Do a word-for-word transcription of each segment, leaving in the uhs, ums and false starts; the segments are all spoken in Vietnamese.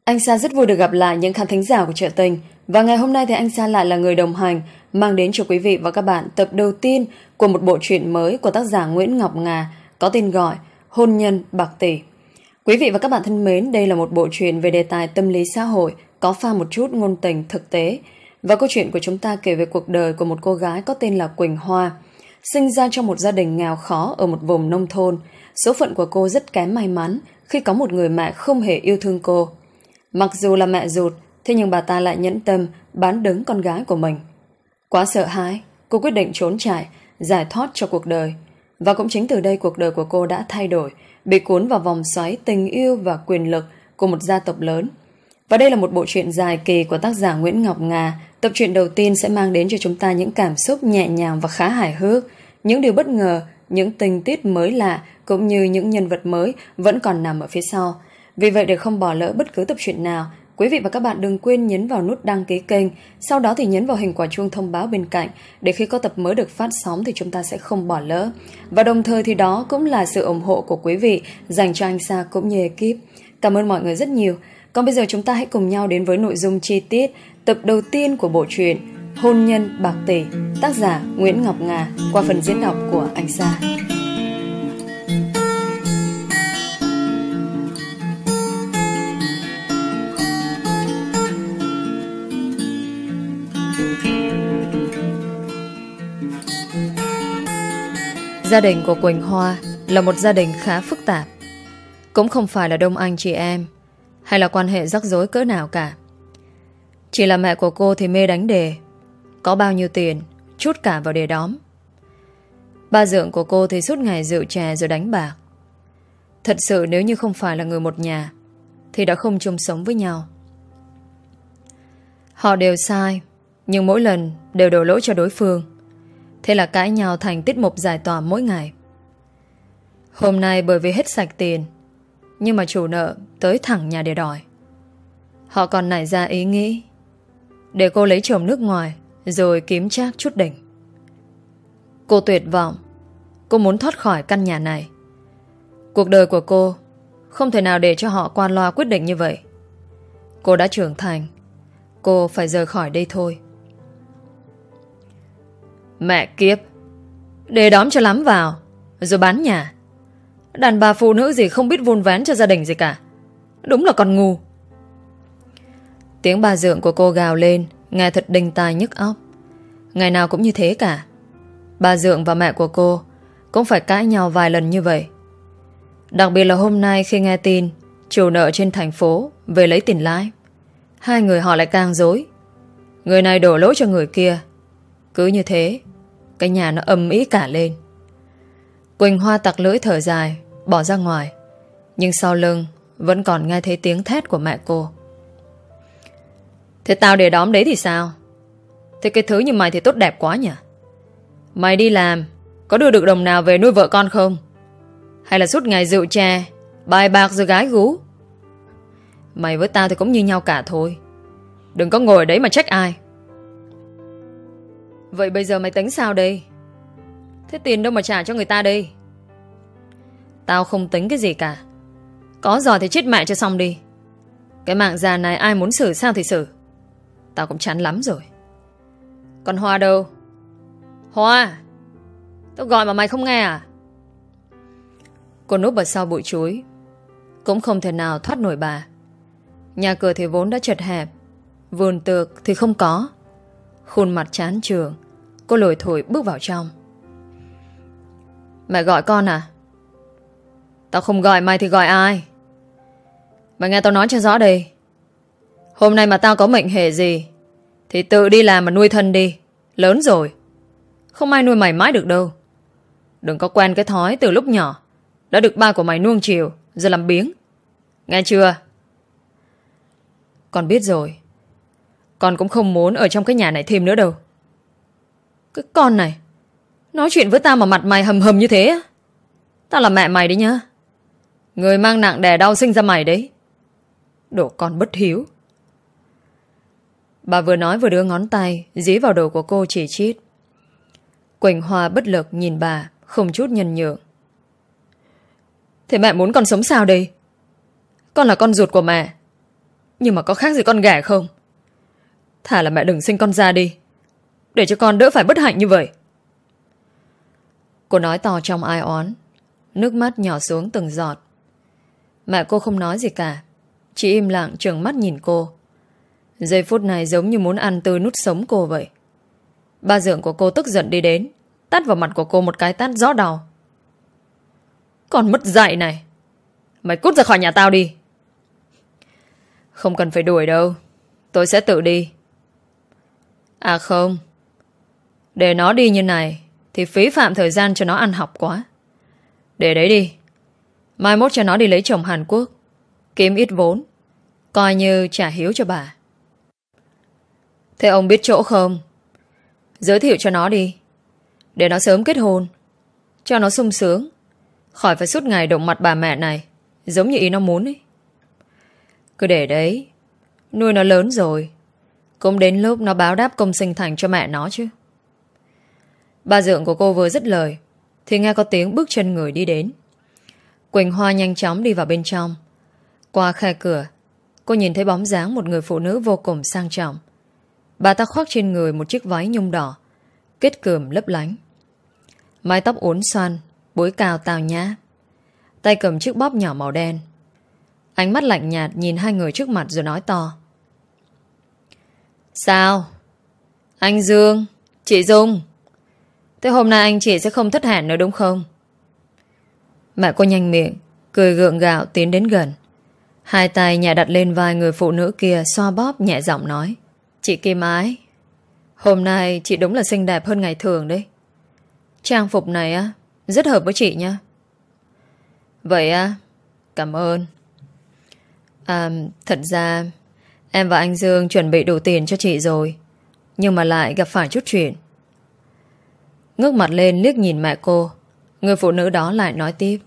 Anh Sa rất vui được gặp lại những khán thính giả của Chợ Tình. Và ngày hôm nay thì anh Sa lại là người đồng hành mang đến cho quý vị và các bạn tập đầu tiên của một bộ truyện mới của tác giả Nguyễn Ngọc Nga có tên gọi Hôn nhân bạc tỷ. Quý vị và các bạn thân mến, đây là một bộ truyện về đề tài tâm lý xã hội, có pha một chút ngôn tình thực tế. Và câu chuyện của chúng ta kể về cuộc đời của một cô gái có tên là Quỳnh Hoa. Sinh ra trong một gia đình nghèo khó ở một vùng nông thôn, số phận của cô rất kém may mắn khi có một người mẹ không hề yêu thương cô. Mặc dù là mẹ ruột, thế nhưng bà ta lại nhẫn tâm bán đứng con gái của mình. Quá sợ hãi, cô quyết định trốn chạy, giải thoát cho cuộc đời. Và cũng chính từ đây cuộc đời của cô đã thay đổi, bị cuốn vào vòng xoáy tình yêu và quyền lực của một gia tộc lớn. Và đây là một bộ truyện dài kỳ của tác giả Nguyễn Ngọc Nga. Tập truyện đầu tiên sẽ mang đến cho chúng ta những cảm xúc nhẹ nhàng và khá hài hước, những điều bất ngờ, những tình tiết mới lạ cũng như những nhân vật mới vẫn còn nằm ở phía sau. Vì vậy để không bỏ lỡ bất cứ tập truyện nào, quý vị và các bạn đừng quên nhấn vào nút đăng ký kênh, sau đó thì nhấn vào hình quả chuông thông báo bên cạnh để khi có tập mới được phát sóng thì chúng ta sẽ không bỏ lỡ. Và đồng thời thì đó cũng là sự ủng hộ của quý vị dành cho anh Sa cũng như ekip. Cảm ơn mọi người rất nhiều. Còn bây giờ chúng ta hãy cùng nhau đến với nội dung chi tiết tập đầu tiên của bộ truyện Hôn nhân bạc tỷ, tác giả Nguyễn Ngọc Nga qua phần diễn đọc của anh Sa. Gia đình của Quỳnh Hoa là một gia đình khá phức tạp. Cũng không phải là đông anh chị em hay là quan hệ rắc rối cỡ nào cả. Chỉ là mẹ của cô thì mê đánh đề, có bao nhiêu tiền chút cả vào đề đóm. Ba dượng của cô thì suốt ngày rượu chè rồi đánh bạc. Thật sự nếu như không phải là người một nhà thì đã không chung sống với nhau. Họ đều sai, nhưng mỗi lần đều đổ lỗi cho đối phương. Thế là cãi nhau thành tiết mục giải tỏa mỗi ngày. Hôm nay bởi vì hết sạch tiền, nhưng mà chủ nợ tới thẳng nhà để đòi. Họ còn nảy ra ý nghĩ để cô lấy chồng nước ngoài rồi kiếm trác chút đỉnh. Cô tuyệt vọng. Cô muốn thoát khỏi căn nhà này. Cuộc đời của cô không thể nào để cho họ qua loa quyết định như vậy. Cô đã trưởng thành. Cô phải rời khỏi đây thôi. Mẹ kiếp, đề đóm cho lắm vào rồi bán nhà. Đàn bà phụ nữ gì không biết vun vén cho gia đình gì cả. Đúng là con ngu. Tiếng bà dượng của cô gào lên nghe thật đinh tai nhức óc. Ngày nào cũng như thế cả. Bà dượng và mẹ của cô cũng phải cãi nhau vài lần như vậy. Đặc biệt là hôm nay khi nghe tin chủ nợ trên thành phố về lấy tiền lãi, hai người họ lại càng rối. Người này đổ lỗi cho người kia. Cứ như thế cái nhà nó ầm ĩ cả lên. Quỳnh Hoa tặc lưỡi thở dài bỏ ra ngoài, nhưng sau lưng vẫn còn nghe thấy tiếng thét của mẹ cô. Thế tao để đóm đấy thì sao? Thế cái thứ như mày thì tốt đẹp quá nhỉ. Mày đi làm có đưa được đồng nào về nuôi vợ con không? Hay là suốt ngày rượu chè, bài bạc rồi gái gú? Mày với tao thì cũng như nhau cả thôi. Đừng có ngồi ở đấy mà trách ai. Vậy bây giờ mày tính sao đây? Thế tiền đâu mà trả cho người ta đây? Tao không tính cái gì cả. Có giỏi thì chết mẹ cho xong đi. Cái mạng già này ai muốn xử sao thì xử. Tao cũng chán lắm rồi. Còn Hoa đâu? Hoa, tao gọi mà mày không nghe à? Cô núp ở sau bụi chuối, cũng không thể nào thoát nổi bà. Nhà cửa thì vốn đã chật hẹp, vườn tược thì không có. Khuôn mặt chán chường, cô lủi thủi bước vào trong. Mẹ gọi con à? Tao không gọi mày thì gọi ai? Mày nghe tao nói cho rõ đây. Hôm nay mà tao có mệnh hệ gì thì tự đi làm mà nuôi thân đi. Lớn rồi, không ai nuôi mày mãi được đâu. Đừng có quen cái thói từ lúc nhỏ đã được ba của mày nuông chiều rồi làm biếng. Nghe chưa? Con biết rồi. Con cũng không muốn ở trong cái nhà này thêm nữa đâu. Cái con này nói chuyện với tao mà mặt mày hầm hầm như thế. Tao là mẹ mày đấy nhá. Người mang nặng đè đau sinh ra mày đấy. Đồ con bất hiếu. Bà vừa nói vừa đưa ngón tay dí vào đầu của cô chỉ chít. Quỳnh Hoa bất lực nhìn bà không chút nhân nhượng. Thế mẹ muốn con sống sao đây? Con là con ruột của mẹ. Nhưng mà có khác gì con ghẻ không? Thà là mẹ đừng sinh con ra đi, để cho con đỡ phải bất hạnh như vậy. Cô nói to trong ai oán, nước mắt nhỏ xuống từng giọt. Mẹ cô không nói gì cả, chỉ im lặng trừng mắt nhìn cô. Giây phút này giống như muốn ăn tươi nút sống cô vậy. Ba dượng của cô tức giận đi đến, tát vào mặt của cô một cái tát rõ đau. Con mất dạy này, mày cút ra khỏi nhà tao đi. Không cần phải đuổi đâu, tôi sẽ tự đi. À không, để nó đi như này thì phí phạm thời gian cho nó ăn học quá. Để đấy đi, mai mốt cho nó đi lấy chồng Hàn Quốc, kiếm ít vốn, coi như trả hiếu cho bà. Thế ông biết chỗ không? Giới thiệu cho nó đi, để nó sớm kết hôn, cho nó sung sướng, khỏi phải suốt ngày động mặt bà mẹ này, giống như ý nó muốn ấy. Cứ để đấy, nuôi nó lớn rồi, cũng đến lúc nó báo đáp công sinh thành cho mẹ nó chứ. Ba dượng của cô vừa dứt lời thì nghe có tiếng bước chân người đi đến. Quỳnh Hoa nhanh chóng đi vào bên trong. Qua khe cửa, cô nhìn thấy bóng dáng một người phụ nữ vô cùng sang trọng. Bà ta khoác trên người một chiếc váy nhung đỏ, kết cườm lấp lánh. Mái tóc uốn xoăn, búi cao tào nhã, tay cầm chiếc bóp nhỏ màu đen. Ánh mắt lạnh nhạt nhìn hai người trước mặt rồi nói to. Sao? Anh Dương, chị Dung, thế hôm nay anh chị sẽ không thất hẹn nữa đúng không? Mẹ cô nhanh miệng, cười gượng gạo tiến đến gần. Hai tay nhẹ đặt lên vai người phụ nữ kia, xoa bóp nhẹ giọng nói. Chị Kim Ái, hôm nay chị đúng là xinh đẹp hơn ngày thường đấy. Trang phục này á, rất hợp với chị nha. Vậy á, cảm ơn. À, thật ra em và anh Dương chuẩn bị đủ tiền cho chị rồi, nhưng mà lại gặp phải chút chuyện. Ngước mặt lên liếc nhìn mẹ cô, người phụ nữ đó lại nói tiếp.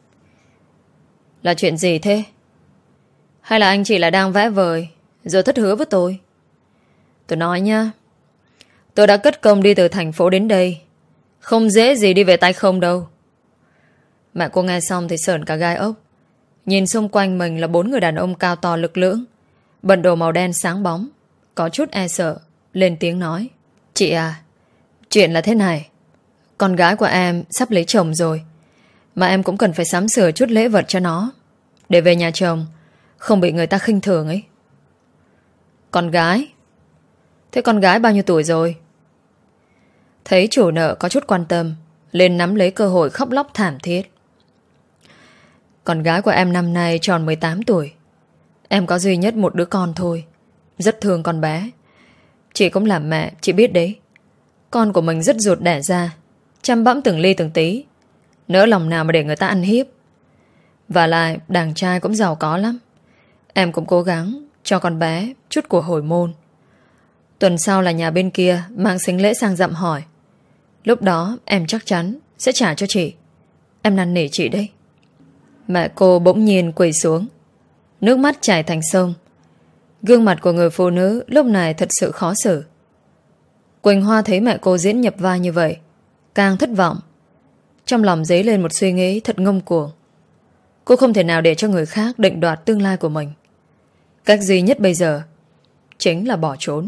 Là chuyện gì thế? Hay là anh chị lại đang vẽ vời rồi thất hứa với tôi? Tôi nói nha, tôi đã cất công đi từ thành phố đến đây, không dễ gì đi về tay không đâu. Mẹ cô nghe xong thì sởn cả gai ốc. Nhìn xung quanh mình là bốn người đàn ông cao to lực lưỡng, bận đồ màu đen sáng bóng, có chút e sợ, lên tiếng nói. Chị à, chuyện là thế này. Con gái của em sắp lấy chồng rồi, mà em cũng cần phải sắm sửa chút lễ vật cho nó, để về nhà chồng không bị người ta khinh thường ấy. Con gái? Thế con gái bao nhiêu tuổi rồi? Thấy chủ nợ có chút quan tâm, lên nắm lấy cơ hội khóc lóc thảm thiết. Con gái của em năm nay tròn mười tám tuổi. Em có duy nhất một đứa con thôi, rất thương con bé. Chị cũng làm mẹ, chị biết đấy. Con của mình rất ruột đẻ ra, chăm bẵm từng ly từng tí, nỡ lòng nào mà để người ta ăn hiếp. Và lại đàn trai cũng giàu có lắm. Em cũng cố gắng cho con bé chút của hồi môn. Tuần sau là nhà bên kia mang sính lễ sang dặm hỏi. Lúc đó em chắc chắn sẽ trả cho chị. Em năn nỉ chị đấy. Mẹ cô bỗng nhiên quỳ xuống, nước mắt chảy thành sông. Gương mặt của người phụ nữ lúc này thật sự khó xử. Quỳnh Hoa thấy mẹ cô diễn nhập vai như vậy, càng thất vọng. Trong lòng dấy lên một suy nghĩ thật ngông cuồng. Cô không thể nào để cho người khác định đoạt tương lai của mình. Cách duy nhất bây giờ chính là bỏ trốn.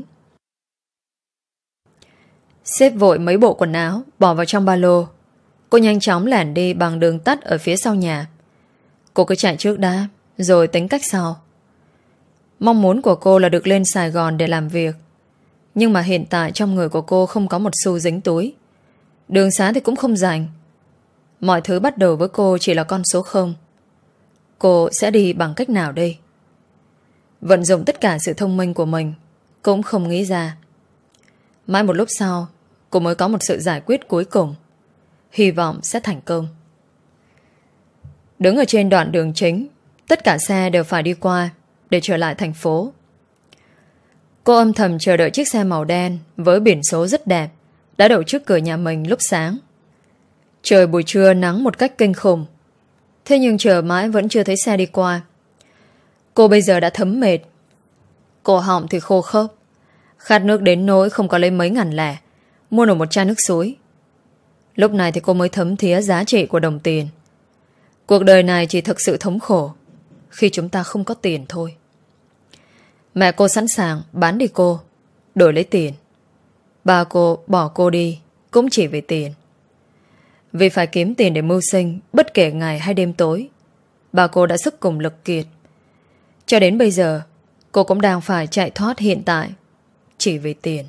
Xếp vội mấy bộ quần áo bỏ vào trong ba lô, cô nhanh chóng lẻn đi bằng đường tắt ở phía sau nhà. Cô cứ chạy trước đã, rồi tính cách sau. Mong muốn của cô là được lên Sài Gòn để làm việc, nhưng mà hiện tại trong người của cô không có một xu dính túi. Đường xá thì cũng không rành. Mọi thứ bắt đầu với cô chỉ là con số không. Cô sẽ đi bằng cách nào đây? Vận dụng tất cả sự thông minh của mình, cũng không nghĩ ra. Mãi một lúc sau, cô mới có một sự giải quyết cuối cùng. Hy vọng sẽ thành công. Đứng ở trên đoạn đường chính, tất cả xe đều phải đi qua để trở lại thành phố. Cô âm thầm chờ đợi chiếc xe màu đen với biển số rất đẹp đã đậu trước cửa nhà mình lúc sáng. Trời buổi trưa nắng một cách kinh khủng, thế nhưng chờ mãi vẫn chưa thấy xe đi qua. Cô bây giờ đã thấm mệt, cổ họng thì khô khốc, khát nước đến nỗi không có lấy mấy ngàn lẻ mua nổi một chai nước suối. Lúc này thì cô mới thấm thía giá trị của đồng tiền. Cuộc đời này chỉ thực sự thống khổ khi chúng ta không có tiền thôi. Mẹ cô sẵn sàng bán đi cô, đổi lấy tiền. Ba cô bỏ cô đi cũng chỉ vì tiền. Vì phải kiếm tiền để mưu sinh bất kể ngày hay đêm tối, bà cô đã sức cùng lực kiệt. Cho đến bây giờ, cô cũng đang phải chạy thoát hiện tại chỉ vì tiền.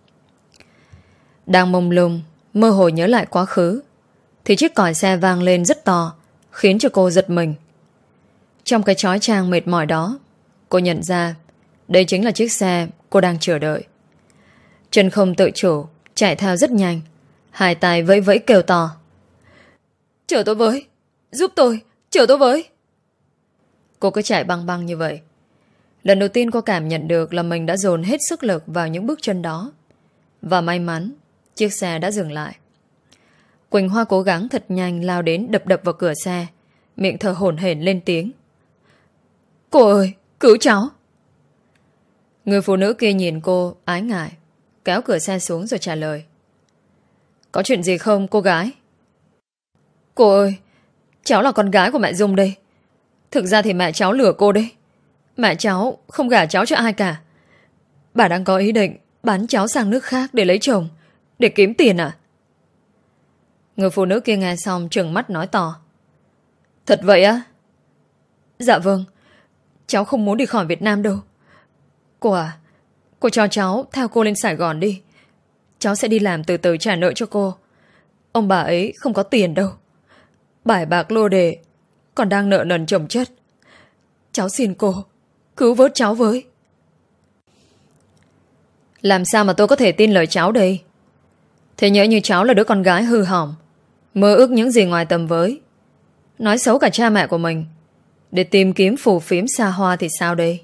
Đang mông lung, mơ hồ nhớ lại quá khứ, thì chiếc còi xe vang lên rất to, khiến cho cô giật mình. Trong cái chói chang mệt mỏi đó, cô nhận ra đây chính là chiếc xe cô đang chờ đợi. Chân không tự chủ, chạy theo rất nhanh, hai tay vẫy vẫy kêu to: "Chờ tôi với! Giúp tôi! Chờ tôi với!" Cô cứ chạy băng băng như vậy. Lần đầu tiên cô cảm nhận được là mình đã dồn hết sức lực vào những bước chân đó. Và may mắn, chiếc xe đã dừng lại. Quỳnh Hoa cố gắng thật nhanh lao đến đập đập vào cửa xe, miệng thở hổn hển lên tiếng: "Cô ơi, cứu cháu!" Người phụ nữ kia nhìn cô ái ngại, kéo cửa xe xuống rồi trả lời: "Có chuyện gì không cô gái?" "Cô ơi, cháu là con gái của mẹ Dung đây. Thực ra thì mẹ cháu lừa cô đấy. Mẹ cháu không gả cháu cho ai cả. Bà đang có ý định bán cháu sang nước khác để lấy chồng, để kiếm tiền à?" Người phụ nữ kia nghe xong trừng mắt nói to: "Thật vậy á?" "Dạ vâng. Cháu không muốn đi khỏi Việt Nam đâu. Cô à, cô cho cháu theo cô lên Sài Gòn đi. Cháu sẽ đi làm từ từ trả nợ cho cô. Ông bà ấy không có tiền đâu. Bài bạc lô đề, còn đang nợ nần chồng chất. Cháu xin cô, cứu vớt cháu với." "Làm sao mà tôi có thể tin lời cháu đây? Thế nhỡ như cháu là đứa con gái hư hỏng, mơ ước những gì ngoài tầm với, nói xấu cả cha mẹ của mình để tìm kiếm phù phiếm xa hoa thì sao đây?"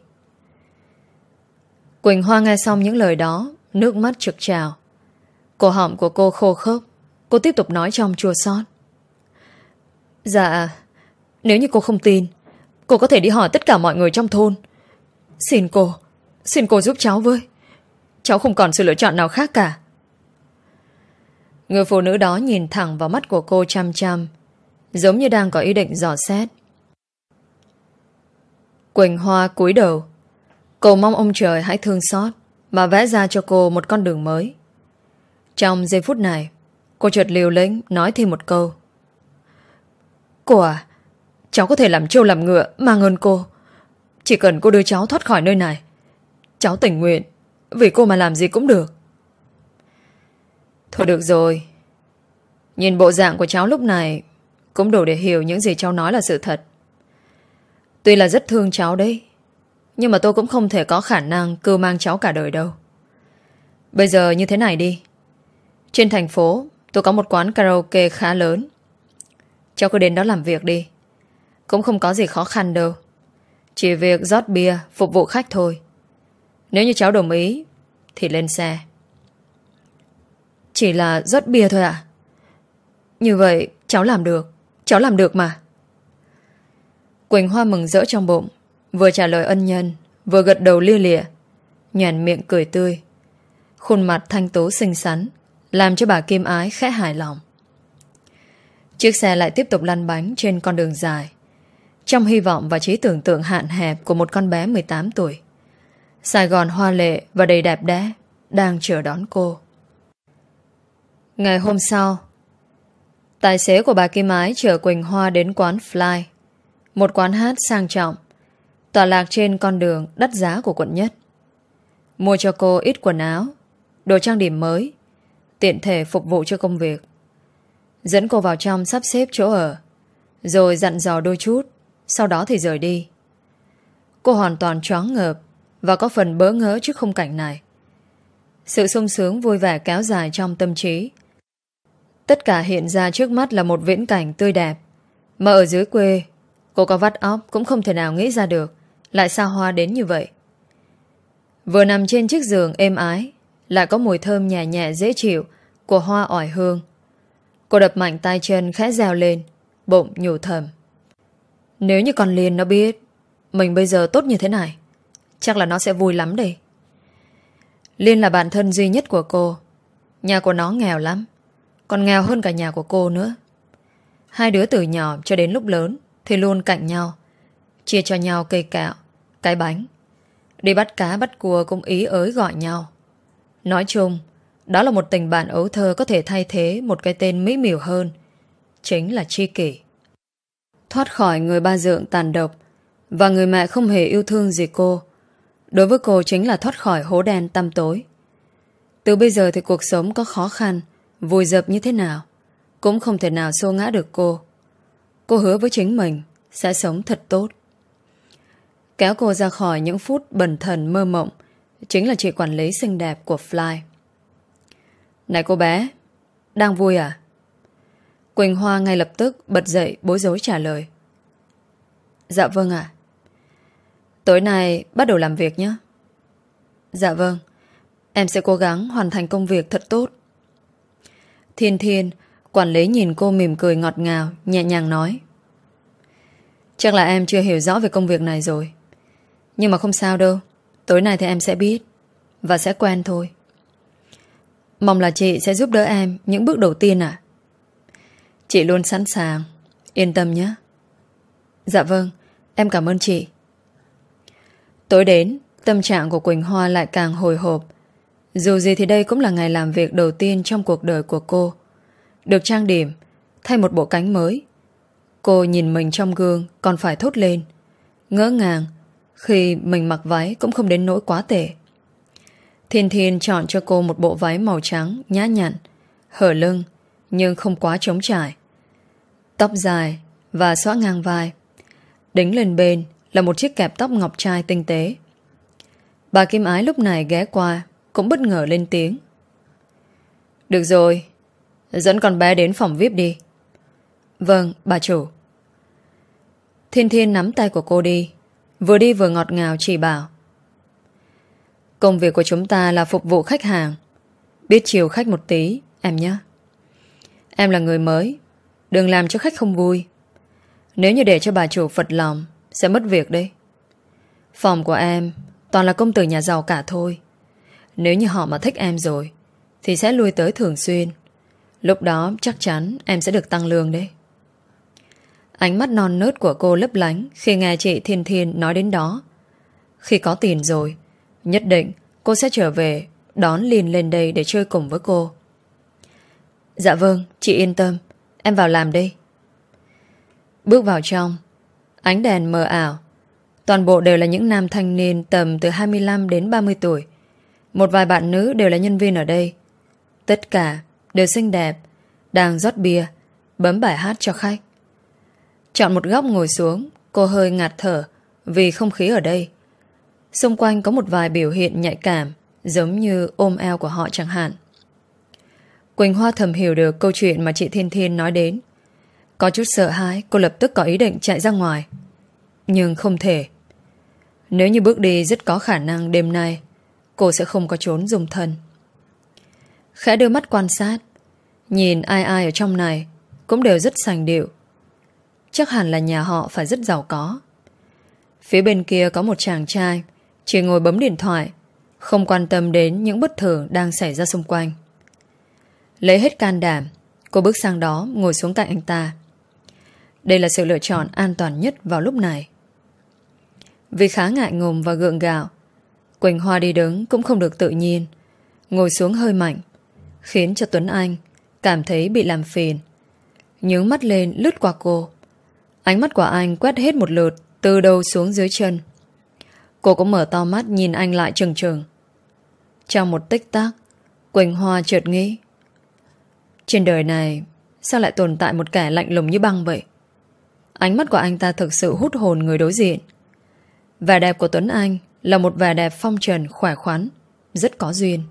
Quỳnh Hoa nghe xong những lời đó, nước mắt trực trào. Cổ họng của cô khô khốc. Cô tiếp tục nói trong chua xót: "Dạ, nếu như cô không tin, cô có thể đi hỏi tất cả mọi người trong thôn. Xin cô, xin cô giúp cháu với. Cháu không còn sự lựa chọn nào khác cả." Người phụ nữ đó nhìn thẳng vào mắt của cô chăm chăm, giống như đang có ý định dò xét. Quỳnh Hoa cúi đầu. Cô mong ông trời hãy thương xót mà vẽ ra cho cô một con đường mới. Trong giây phút này, cô chợt liều lĩnh nói thêm một câu: "Cô à, cháu có thể làm trâu làm ngựa mang ơn cô. Chỉ cần cô đưa cháu thoát khỏi nơi này, cháu tình nguyện vì cô mà làm gì cũng được." Thôi được rồi. Nhìn bộ dạng của cháu lúc này cũng đủ để hiểu những gì cháu nói là sự thật. Tuy là rất thương cháu đấy, nhưng mà tôi cũng không thể có khả năng cưu mang cháu cả đời đâu. Bây giờ như thế này đi. Trên thành phố tôi có một quán karaoke khá lớn. Cháu cứ đến đó làm việc đi. Cũng không có gì khó khăn đâu. Chỉ việc rót bia phục vụ khách thôi. Nếu như cháu đồng ý thì lên xe. Chỉ là rót bia thôi à? Như vậy cháu làm được. Cháu làm được mà. Quỳnh Hoa mừng rỡ trong bụng, vừa trả lời ân nhân, vừa gật đầu lia lịa, nhoẻn miệng cười tươi. Khuôn mặt thanh tú xinh xắn làm cho bà Kim Ái khẽ hài lòng. Chiếc xe lại tiếp tục lăn bánh trên con đường dài, trong hy vọng và trí tưởng tượng hạn hẹp của một con bé mười tám tuổi. Sài Gòn hoa lệ và đầy đẹp đẽ đang chờ đón cô. Ngày hôm sau, tài xế của bà Kim Ái chở Quỳnh Hoa đến quán Fly, một quán hát sang trọng tọa lạc trên con đường đắt giá của quận nhất. Mua cho cô ít quần áo, đồ trang điểm mới, tiện thể phục vụ cho công việc. Dẫn cô vào trong sắp xếp chỗ ở, rồi dặn dò đôi chút, sau đó thì rời đi. Cô hoàn toàn choáng ngợp và có phần bỡ ngỡ trước khung cảnh này. Sự sung sướng vui vẻ kéo dài trong tâm trí. Tất cả hiện ra trước mắt là một viễn cảnh tươi đẹp, mà ở dưới quê cô có vắt óc cũng không thể nào nghĩ ra được lại xa hoa đến như vậy. Vừa nằm trên chiếc giường êm ái, lại có mùi thơm nhẹ nhẹ dễ chịu của hoa oải hương. Cô đập mạnh tay chân khẽ reo lên, bụng nhủ thầm: nếu như con Liên nó biết mình bây giờ tốt như thế này, chắc là nó sẽ vui lắm đây. Liên là bạn thân duy nhất của cô. Nhà của nó nghèo lắm, còn nghèo hơn cả nhà của cô nữa. Hai đứa từ nhỏ cho đến lúc lớn thì luôn cạnh nhau, chia cho nhau cây kẹo, cái bánh. Đi bắt cá bắt cua cũng ý ới gọi nhau. Nói chung, đó là một tình bạn ấu thơ có thể thay thế một cái tên mỹ miều hơn. Chính là tri kỷ. Thoát khỏi người ba dượng tàn độc và người mẹ không hề yêu thương gì cô, đối với cô chính là thoát khỏi hố đen tăm tối. Từ bây giờ thì cuộc sống có khó khăn, vùi dập như thế nào, cũng không thể nào xô ngã được cô. Cô hứa với chính mình sẽ sống thật tốt. Kéo cô ra khỏi những phút bần thần mơ mộng chính là chị quản lý xinh đẹp của Fly. Này cô bé, đang vui à? Quỳnh Hoa ngay lập tức bật dậy bối rối trả lời. Dạ vâng ạ. Tối nay bắt đầu làm việc nhé. Dạ vâng, em sẽ cố gắng hoàn thành công việc thật tốt. Thiên Thiên, quản lý nhìn cô mỉm cười ngọt ngào, nhẹ nhàng nói. Chắc là em chưa hiểu rõ về công việc này rồi. Nhưng mà không sao đâu, tối nay thì em sẽ biết và sẽ quen thôi. Mong là chị sẽ giúp đỡ em những bước đầu tiên ạ. Chị luôn sẵn sàng, yên tâm nhé. Dạ vâng, em cảm ơn chị. Tối đến, tâm trạng của Quỳnh Hoa lại càng hồi hộp. Dù gì thì đây cũng là ngày làm việc đầu tiên trong cuộc đời của cô. Được trang điểm, thay một bộ cánh mới. Cô nhìn mình trong gương còn phải thốt lên, ngỡ ngàng khi mình mặc váy cũng không đến nỗi quá tệ. Thiên Thiên chọn cho cô một bộ váy màu trắng nhã nhặn, hở lưng nhưng không quá trống trải, tóc dài và xõa ngang vai. Đính lên bên là một chiếc kẹp tóc ngọc trai tinh tế. Bà Kim Ái lúc này ghé qua cũng bất ngờ lên tiếng. Được rồi, dẫn con bé đến phòng vi ai pi đi. Vâng, bà chủ. Thiên Thiên nắm tay của cô đi, vừa đi vừa ngọt ngào chỉ bảo. Công việc của chúng ta là phục vụ khách hàng, biết chiều khách một tí em nhé. Em là người mới, đừng làm cho khách không vui. Nếu như để cho bà chủ phật lòng sẽ mất việc đấy. Phòng của em toàn là công tử nhà giàu cả thôi. Nếu như họ mà thích em rồi thì sẽ lui tới thường xuyên. Lúc đó chắc chắn em sẽ được tăng lương đấy. Ánh mắt non nớt của cô lấp lánh khi nghe chị Thiên Thiên nói đến đó. Khi có tiền rồi, nhất định cô sẽ trở về đón Linh lên đây để chơi cùng với cô. Dạ vâng, chị yên tâm, em vào làm đây. Bước vào trong, ánh đèn mờ ảo. Toàn bộ đều là những nam thanh niên tầm từ hai mươi lăm đến ba mươi tuổi. Một vài bạn nữ đều là nhân viên ở đây. Tất cả đều xinh đẹp, đang rót bia, bấm bài hát cho khách. Chọn một góc ngồi xuống, cô hơi ngạt thở vì không khí ở đây. Xung quanh có một vài biểu hiện nhạy cảm, giống như ôm eo của họ chẳng hạn. Quỳnh Hoa thầm hiểu được câu chuyện mà chị Thiên Thiên nói đến. Có chút sợ hãi, cô lập tức có ý định chạy ra ngoài. Nhưng không thể. Nếu như bước đi rất có khả năng đêm nay cô sẽ không có trốn dùng thân. Khẽ đưa mắt quan sát, nhìn ai ai ở trong này cũng đều rất sành điệu. Chắc hẳn là nhà họ phải rất giàu có. Phía bên kia có một chàng trai chỉ ngồi bấm điện thoại, không quan tâm đến những bất thường đang xảy ra xung quanh. Lấy hết can đảm, cô bước sang đó ngồi xuống cạnh anh ta. Đây là sự lựa chọn an toàn nhất vào lúc này. Vì khá ngại ngùng và gượng gạo, Quỳnh Hoa đi đứng cũng không được tự nhiên, ngồi xuống hơi mạnh, khiến cho Tuấn Anh cảm thấy bị làm phiền. Nhướng mắt lên lướt qua cô. Ánh mắt của anh quét hết một lượt từ đầu xuống dưới chân. Cô cũng mở to mắt nhìn anh lại chừng chừng. Trong một tích tắc, Quỳnh Hoa chợt nghĩ, trên đời này sao lại tồn tại một kẻ lạnh lùng như băng vậy? Ánh mắt của anh ta thực sự hút hồn người đối diện. Vẻ đẹp của Tuấn Anh là một vẻ đẹp phong trần khỏe khoắn, rất có duyên.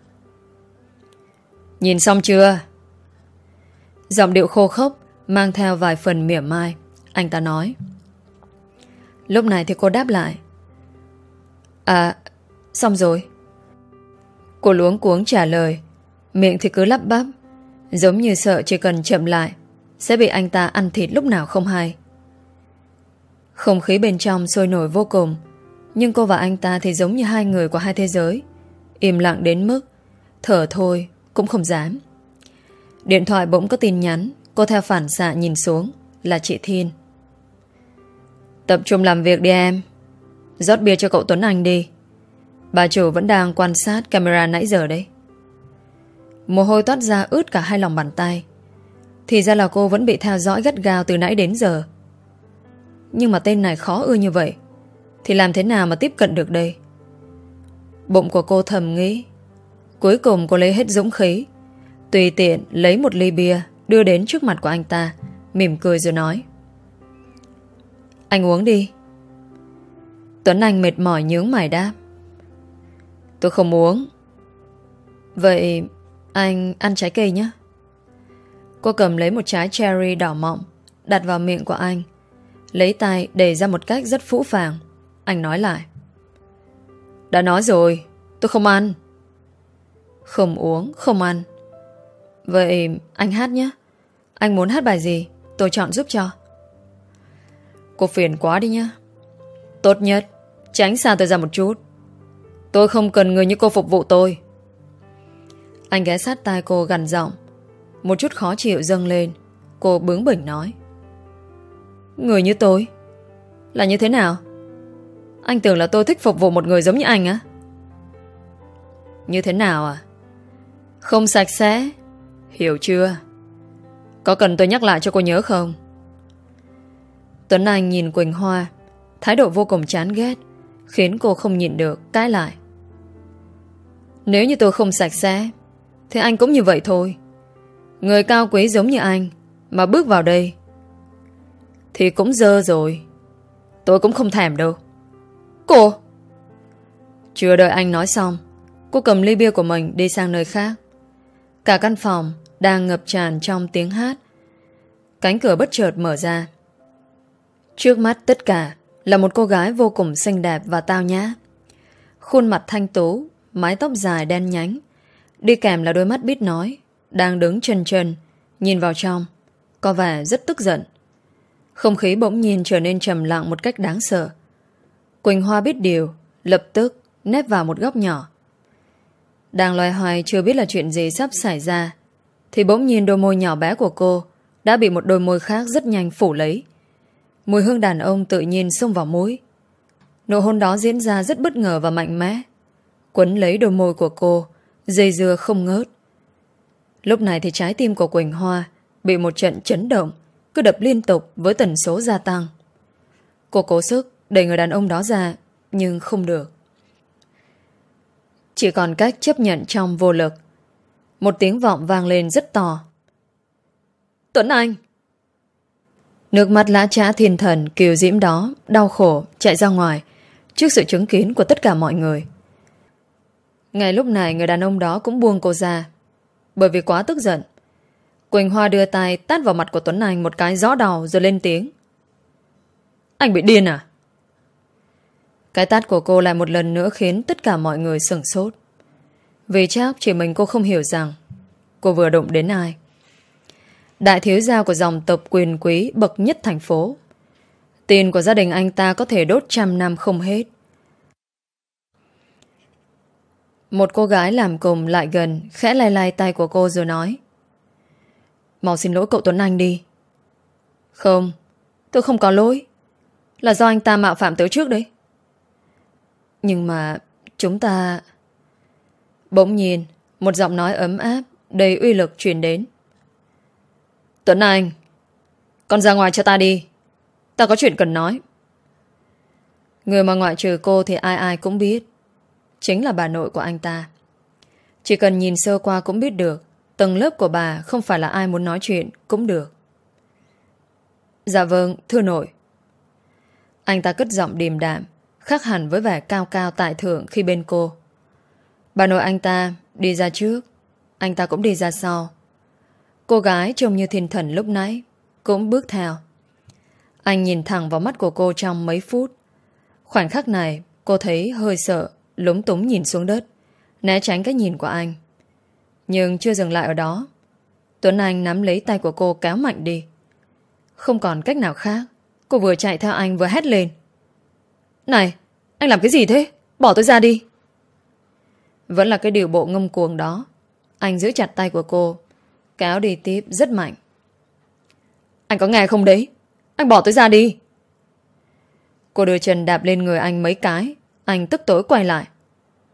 Nhìn xong chưa? Giọng điệu khô khốc mang theo vài phần mỉa mai, anh ta nói. Lúc này thì cô đáp lại. À, xong rồi. Cô luống cuống trả lời, miệng thì cứ lắp bắp, giống như sợ chỉ cần chậm lại sẽ bị anh ta ăn thịt lúc nào không hay. Không khí bên trong sôi nổi vô cùng, nhưng cô và anh ta thì giống như hai người của hai thế giới, im lặng đến mức thở thôi cũng không dám. Điện thoại bỗng có tin nhắn. Cô theo phản xạ nhìn xuống, là chị Thiên. Tập trung làm việc đi em. Rót bia cho cậu Tuấn Anh đi, Bà chủ vẫn đang quan sát camera nãy giờ đấy. Mồ hôi toát ra ướt cả hai lòng bàn tay. Thì ra là cô vẫn bị theo dõi gắt gao từ nãy đến giờ. Nhưng mà tên này khó ưa như vậy thì làm thế nào mà tiếp cận được đây? Bụng của cô thầm nghĩ. Cuối cùng cô lấy hết dũng khí, tùy tiện lấy một ly bia đưa đến trước mặt của anh ta, mỉm cười rồi nói: Anh uống đi. Tuấn Anh mệt mỏi nhướng mày đáp: Tôi không uống. Vậy anh ăn trái cây nhé. Cô cầm lấy một trái cherry đỏ mọng, đặt vào miệng của anh, lấy tay đẩy ra một cách rất phũ phàng. Anh nói lại: Đã nói rồi, tôi không ăn. Không uống, không ăn. Vậy anh hát nhé. Anh muốn hát bài gì, tôi chọn giúp cho. Cô phiền quá đi nhá. Tốt nhất tránh xa tôi ra một chút. Tôi không cần người như cô phục vụ tôi. Anh ghé sát tai cô gằn giọng. Một chút khó chịu dâng lên. Cô bướng bỉnh nói: Người như tôi là như thế nào? Anh tưởng là tôi thích phục vụ một người giống như anh á? Như thế nào à? Không sạch sẽ, hiểu chưa? Có cần tôi nhắc lại cho cô nhớ không? Tuấn Anh nhìn Quỳnh Hoa, thái độ vô cùng chán ghét, khiến cô không nhịn được cãi lại: Nếu như tôi không sạch sẽ thì anh cũng như vậy thôi. Người cao quý giống như anh mà bước vào đây thì cũng dơ rồi. Tôi cũng không thèm đâu. Cô! Chưa đợi anh nói xong, cô cầm ly bia của mình đi sang nơi khác. Cả căn phòng đang ngập tràn trong tiếng hát. Cánh cửa bất chợt mở ra. Trước mắt tất cả là một cô gái vô cùng xinh đẹp và tao nhã. Khuôn mặt thanh tú, mái tóc dài đen nhánh, đi kèm là đôi mắt biết nói, đang đứng chần chần nhìn vào trong, có vẻ rất tức giận. Không khí bỗng nhiên trở nên trầm lặng một cách đáng sợ. Quỳnh Hoa biết điều, lập tức nép vào một góc nhỏ. Đang loay hoay chưa biết là chuyện gì sắp xảy ra, thì bỗng nhiên đôi môi nhỏ bé của cô đã bị một đôi môi khác rất nhanh phủ lấy. Mùi hương đàn ông tự nhiên xông vào mũi. Nụ hôn đó diễn ra rất bất ngờ và mạnh mẽ, quấn lấy đôi môi của cô, dây dưa không ngớt. Lúc này thì trái tim của Quỳnh Hoa bị một trận chấn động, cứ đập liên tục với tần số gia tăng. Cô cố sức đẩy người đàn ông đó ra, nhưng không được. Chỉ còn cách chấp nhận trong vô lực. Một tiếng vọng vang lên rất to: Tuấn Anh! Nước mắt lã chã thiên thần kiều diễm đó đau khổ chạy ra ngoài trước sự chứng kiến của tất cả mọi người. Ngay lúc này người đàn ông đó cũng buông cô ra, bởi vì quá tức giận. Quỳnh Hoa đưa tay tát vào mặt của Tuấn Anh một cái rõ đau rồi lên tiếng: Anh bị điên à? Cái tát của cô lại một lần nữa khiến tất cả mọi người sửng sốt. Vì chắc chỉ mình cô không hiểu rằng cô vừa đụng đến ai. Đại thiếu gia của dòng tộc quyền quý bậc nhất thành phố. Tiền của gia đình anh ta có thể đốt trăm năm không hết. Một cô gái làm cùng lại gần, khẽ lay lay tay của cô rồi nói: Mau xin lỗi cậu Tuấn Anh đi. Không, tôi không có lỗi. Là do anh ta mạo phạm tới trước đấy. Nhưng mà chúng ta... Bỗng nhiên một giọng nói ấm áp đầy uy lực truyền đến: Tuấn Anh, con ra ngoài cho ta đi. Ta có chuyện cần nói. Người mà ngoại trừ cô thì ai ai cũng biết, chính là bà nội của anh ta. Chỉ cần nhìn sơ qua cũng biết được tầng lớp của bà không phải là ai muốn nói chuyện cũng được. Dạ vâng, thưa nội. Anh ta cất giọng điềm đạm, khác hẳn với vẻ cao cao tại thượng khi bên cô. Bà nội anh ta đi ra trước, anh ta cũng đi ra sau. Cô gái trông như thiên thần lúc nãy cũng bước theo. Anh nhìn thẳng vào mắt của cô trong mấy phút. Khoảnh khắc này cô thấy hơi sợ, lúng túng nhìn xuống đất, né tránh cái nhìn của anh. Nhưng chưa dừng lại ở đó, Tuấn Anh nắm lấy tay của cô kéo mạnh đi. Không còn cách nào khác, cô vừa chạy theo anh vừa hét lên: Này, anh làm cái gì thế? Bỏ tôi ra đi. Vẫn là cái điều bộ ngông cuồng đó. Anh giữ chặt tay của cô, kéo đi tiếp rất mạnh. Anh có nghe không đấy? Anh bỏ tôi ra đi. Cô đưa chân đạp lên người anh mấy cái. Anh tức tối quay lại.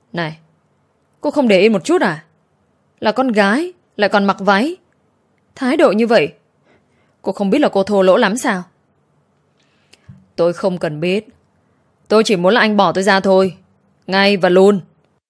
Này, cô không để ý một chút à? Là con gái, lại còn mặc váy. Thái độ như vậy, cô không biết là cô thô lỗ lắm sao? Tôi không cần biết. Tôi chỉ muốn là anh bỏ tôi ra thôi. Ngay và luôn.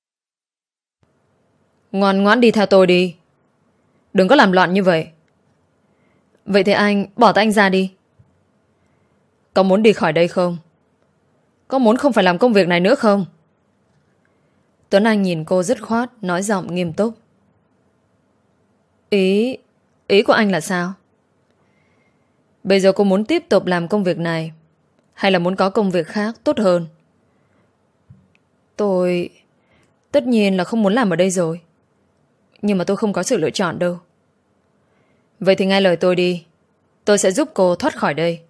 Ngoan ngoãn đi theo tôi đi. Đừng có làm loạn như vậy. Vậy thì anh bỏ tay anh ra đi. Có muốn đi khỏi đây không? Có muốn không phải làm công việc này nữa không? Tuấn Anh nhìn cô dứt khoát, nói giọng nghiêm túc. Ý... Ý của anh là sao? Bây giờ cô muốn tiếp tục làm công việc này, hay là muốn có công việc khác tốt hơn? Tôi... Tất nhiên là không muốn làm ở đây rồi. Nhưng mà tôi không có sự lựa chọn đâu. Vậy thì nghe lời tôi đi. Tôi sẽ giúp cô thoát khỏi đây.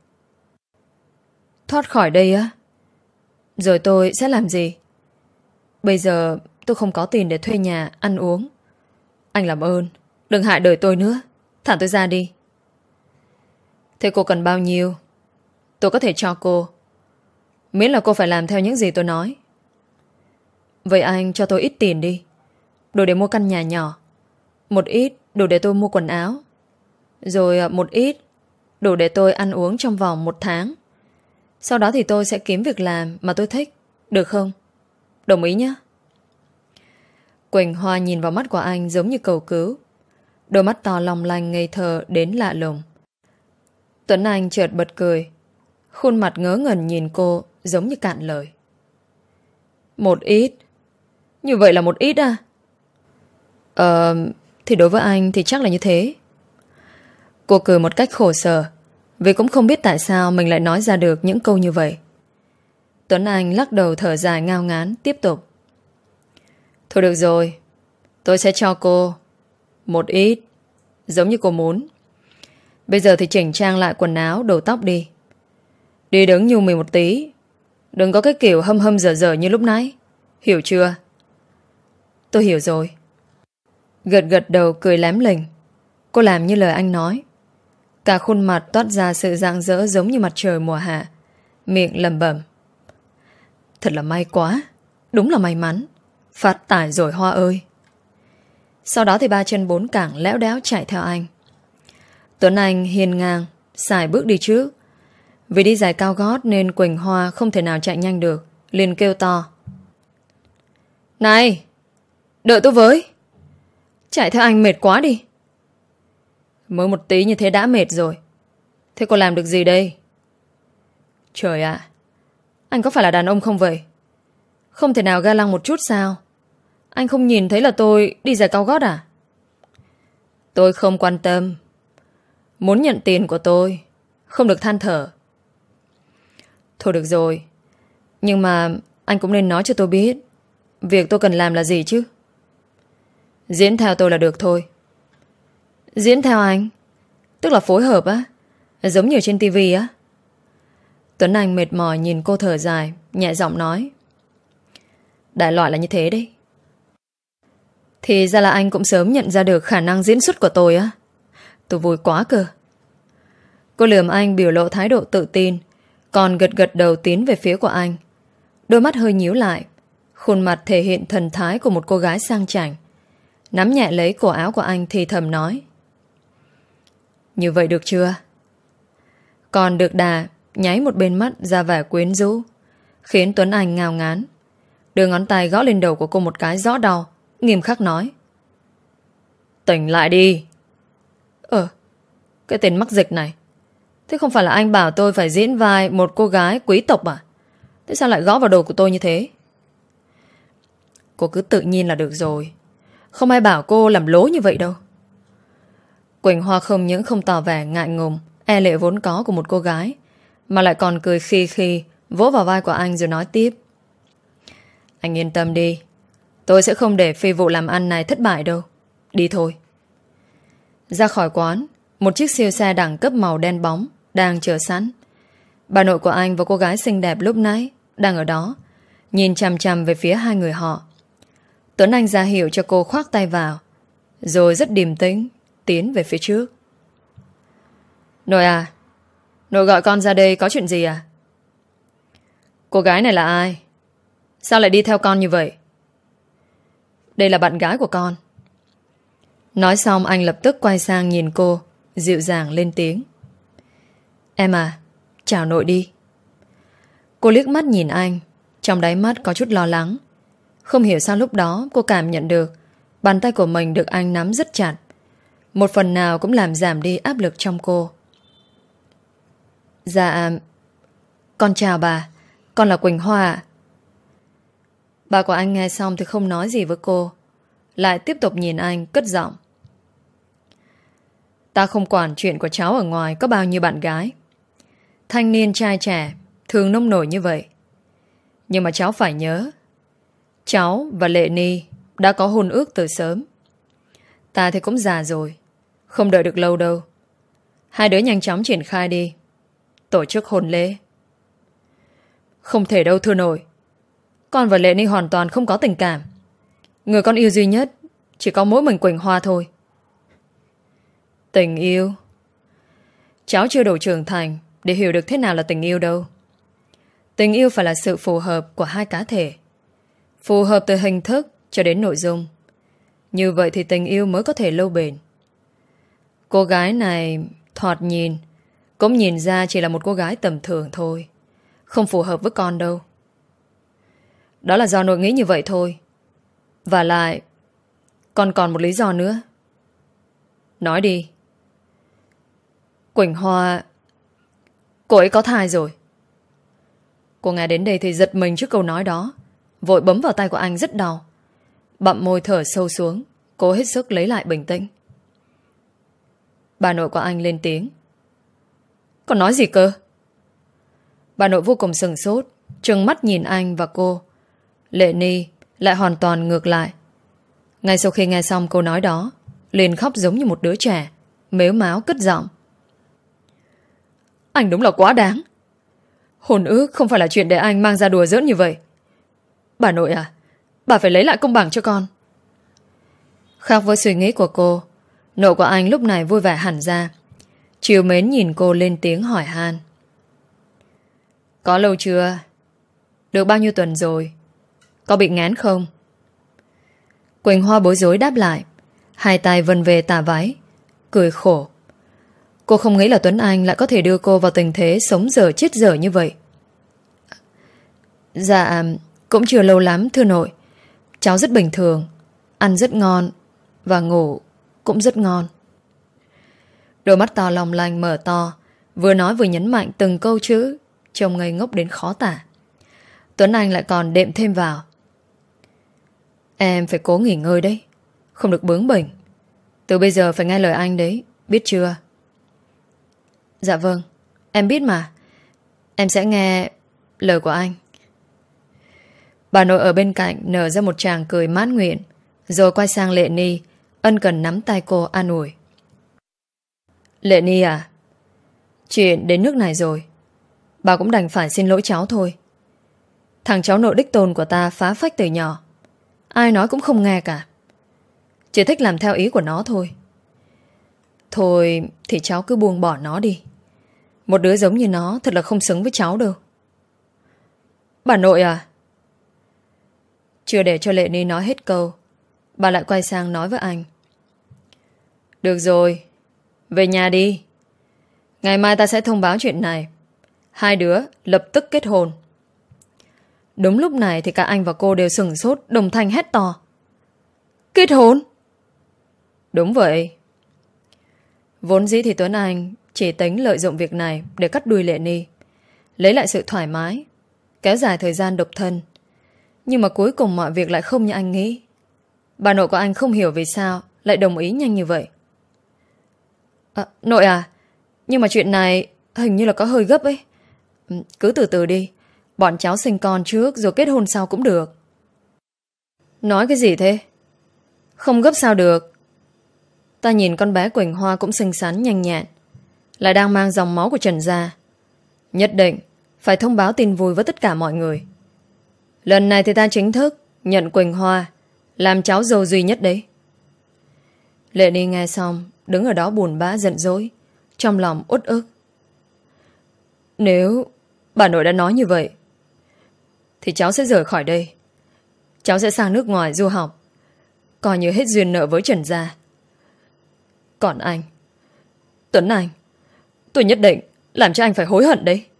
Thoát khỏi đây á? Rồi tôi sẽ làm gì? Bây giờ tôi không có tiền để thuê nhà, ăn uống. Anh làm ơn, đừng hại đời tôi nữa. Thả tôi ra đi. Thế cô cần bao nhiêu? Tôi có thể cho cô. Miễn là cô phải làm theo những gì tôi nói. Vậy anh cho tôi ít tiền đi. Đủ để mua căn nhà nhỏ. Một ít đủ để tôi mua quần áo. Rồi một ít đủ để tôi ăn uống trong vòng một tháng. Sau đó thì tôi sẽ kiếm việc làm mà tôi thích. Được không? Đồng ý nhé. Quỳnh Hoa nhìn vào mắt của anh giống như cầu cứu. Đôi mắt to long lanh ngây thơ đến lạ lùng. Tuấn Anh chợt bật cười. Khuôn mặt ngớ ngẩn nhìn cô giống như cạn lời. Một ít? Như vậy là một ít à? Ờ... Thì đối với anh thì chắc là như thế. Cô cười một cách khổ sở, vì cũng không biết tại sao mình lại nói ra được những câu như vậy. Tuấn Anh lắc đầu thở dài ngao ngán, tiếp tục. Thôi được rồi, tôi sẽ cho cô một ít, giống như cô muốn. Bây giờ thì chỉnh trang lại quần áo, đầu tóc đi. Đi đứng nhu mì một tí. Đừng có cái kiểu hâm hâm dở dở như lúc nãy. Hiểu chưa? Tôi hiểu rồi. Gật gật đầu cười lém lỉnh. Cô làm như lời anh nói. Cả khuôn mặt toát ra sự rạng rỡ giống như mặt trời mùa hạ. Miệng lẩm bẩm. Thật là may quá. Đúng là may mắn. Phát tải rồi Hoa ơi. Sau đó thì ba chân bốn cẳng lẽo đéo chạy theo anh. Tuấn Anh hiên ngang xài bước đi trước. Vì đi giày cao gót nên Quỳnh Hoa không thể nào chạy nhanh được, liền kêu to. Này, đợi tôi với. Chạy theo anh mệt quá đi. Mới một tí như thế đã mệt rồi. Thế cô làm được gì đây? Trời ạ, anh có phải là đàn ông không vậy? Không thể nào ga lăng một chút sao? Anh không nhìn thấy là tôi đi giày cao gót à? Tôi không quan tâm. Muốn nhận tiền của tôi, không được than thở. Thôi được rồi. Nhưng mà anh cũng nên nói cho tôi biết việc tôi cần làm là gì chứ. Diễn theo tôi là được thôi. Diễn theo anh? Tức là phối hợp á? Giống như trên tivi á? Tuấn Anh mệt mỏi nhìn cô thở dài, nhẹ giọng nói. Đại loại là như thế đấy. Thì ra là anh cũng sớm nhận ra được khả năng diễn xuất của tôi á. Tôi vui quá cơ. Cô lườm anh biểu lộ thái độ tự tin, còn gật gật đầu tiến về phía của anh. Đôi mắt hơi nhíu lại, khuôn mặt thể hiện thần thái của một cô gái sang chảnh. Nắm nhẹ lấy cổ áo của anh thì thầm nói. Như vậy được chưa? Còn được đà nháy một bên mắt ra vẻ quyến rũ, khiến Tuấn Anh ngao ngán. Đưa ngón tay gõ lên đầu của cô một cái rõ đau, nghiêm khắc nói. Tỉnh lại đi. Ờ, cái tên mắc dịch này. Thế không phải là anh bảo tôi phải diễn vai một cô gái quý tộc à? Thế sao lại gõ vào đầu của tôi như thế? Cô cứ tự nhiên là được rồi. Không ai bảo cô làm lố như vậy đâu. Quỳnh Hoa không những không tỏ vẻ ngại ngùng, e lệ vốn có của một cô gái, mà lại còn cười khi khi vỗ vào vai của anh rồi nói tiếp. Anh yên tâm đi. Tôi sẽ không để phi vụ làm ăn này thất bại đâu. Đi thôi. Ra khỏi quán, một chiếc siêu xe đẳng cấp màu đen bóng đang chờ sẵn. Bà nội của anh và cô gái xinh đẹp lúc nãy đang ở đó, nhìn chằm chằm về phía hai người họ. Tuấn Anh ra hiệu cho cô khoác tay vào, rồi rất điềm tĩnh tiến về phía trước. Nội à, nội gọi con ra đây có chuyện gì à? Cô gái này là ai? Sao lại đi theo con như vậy? Đây là bạn gái của con. Nói xong anh lập tức quay sang nhìn cô, dịu dàng lên tiếng. Em à, chào nội đi. Cô liếc mắt nhìn anh, trong đáy mắt có chút lo lắng. Không hiểu sao lúc đó cô cảm nhận được bàn tay của mình được anh nắm rất chặt. Một phần nào cũng làm giảm đi áp lực trong cô. Dạ, con chào bà. Con là Quỳnh Hoa ạ. Bà của anh nghe xong thì không nói gì với cô, lại tiếp tục nhìn anh cất giọng. Ta không quản chuyện của cháu ở ngoài có bao nhiêu bạn gái. Thanh niên trai trẻ thường nông nổi như vậy. Nhưng mà cháu phải nhớ, cháu và Lệ Ni đã có hôn ước từ sớm. Ta thì cũng già rồi, không đợi được lâu đâu. Hai đứa nhanh chóng triển khai đi, tổ chức hôn lễ. Không thể đâu thưa nội. Con và Lệ Ni hoàn toàn không có tình cảm. Người con yêu duy nhất chỉ có mỗi mình Quỳnh Hoa thôi. Tình yêu? Cháu chưa đủ trưởng thành để hiểu được thế nào là tình yêu đâu. Tình yêu phải là sự phù hợp của hai cá thể, phù hợp từ hình thức cho đến nội dung. Như vậy thì tình yêu mới có thể lâu bền. Cô gái này thoạt nhìn cũng nhìn ra chỉ là một cô gái tầm thường thôi, không phù hợp với con đâu. Đó là do nội nghĩ như vậy thôi. Và lại con còn một lý do nữa. Nói đi. Quỳnh Hoa, cô ấy có thai rồi. Cô nghe đến đây thì giật mình trước câu nói đó, vội bấm vào tay của anh rất đau, bặm môi thở sâu xuống, cố hết sức lấy lại bình tĩnh. Bà nội của anh lên tiếng. Con nói gì cơ? Bà nội vô cùng sừng sốt, trừng mắt nhìn anh và cô. Lệ Ni lại hoàn toàn ngược lại. Ngay sau khi nghe xong câu nói đó, liền khóc giống như một đứa trẻ, mếu máo cất giọng. Anh đúng là quá đáng. Hôn ước không phải là chuyện để anh mang ra đùa giỡn như vậy. Bà nội à, bà phải lấy lại công bằng cho con. Khác với suy nghĩ của cô, nội của anh lúc này vui vẻ hẳn ra, trìu mến nhìn cô lên tiếng hỏi han. Có lâu chưa? Được bao nhiêu tuần rồi? Có bị ngán không? Quỳnh Hoa bối rối đáp lại, hai tay vân về tà váy, cười khổ. Cô không nghĩ là Tuấn Anh lại có thể đưa cô vào tình thế sống dở chết dở như vậy. Dạ, cũng chưa lâu lắm thưa nội. Cháu rất bình thường, ăn rất ngon và ngủ cũng rất ngon. Đôi mắt to long lanh mở to, vừa nói vừa nhấn mạnh từng câu chữ, trông ngây ngốc đến khó tả. Tuấn Anh lại còn đệm thêm vào. Em phải cố nghỉ ngơi đấy, không được bướng bỉnh. Từ bây giờ phải nghe lời anh đấy, biết chưa? Dạ vâng, em biết mà. Em sẽ nghe lời của anh. Bà nội ở bên cạnh nở ra một tràng cười mãn nguyện, rồi quay sang Lệ Ni, ân cần nắm tay cô an ủi. Lệ Ni à, chuyện đến nước này rồi, bà cũng đành phải xin lỗi cháu thôi. Thằng cháu nội đích tôn của ta phá phách từ nhỏ, ai nói cũng không nghe cả, chỉ thích làm theo ý của nó thôi. Thôi thì cháu cứ buông bỏ nó đi. Một đứa giống như nó thật là không xứng với cháu đâu. Bà nội à? Chưa để cho Lệ Ni nói hết câu, bà lại quay sang nói với anh. Được rồi, về nhà đi. Ngày mai ta sẽ thông báo chuyện này. Hai đứa lập tức kết hôn. Đúng lúc này thì cả anh và cô đều sửng sốt, đồng thanh hét to. Kết hôn? Đúng vậy. Vốn dĩ thì Tuấn Anh chỉ tính lợi dụng việc này để cắt đuôi Lệ Ni, lấy lại sự thoải mái, kéo dài thời gian độc thân. Nhưng mà cuối cùng mọi việc lại không như anh nghĩ. Bà nội của anh không hiểu vì sao lại đồng ý nhanh như vậy. À, nội à, nhưng mà chuyện này hình như là có hơi gấp ấy. Cứ từ từ đi, bọn cháu sinh con trước rồi kết hôn sau cũng được. Nói cái gì thế? Không gấp sao được. Ta nhìn con bé Quỳnh Hoa cũng xinh xắn nhanh nhẹn, lại đang mang dòng máu của Trần gia. Nhất định phải thông báo tin vui với tất cả mọi người. Lần này thì ta chính thức nhận Quỳnh Hoa làm cháu dâu duy nhất đấy. Lệ Ni nghe xong đứng ở đó buồn bã giận dỗi, trong lòng uất ức. Nếu bà nội đã nói như vậy thì cháu sẽ rời khỏi đây. Cháu sẽ sang nước ngoài du học, coi như hết duyên nợ với Trần gia. Còn anh, Tuấn Anh, tôi nhất định làm cho anh phải hối hận đấy.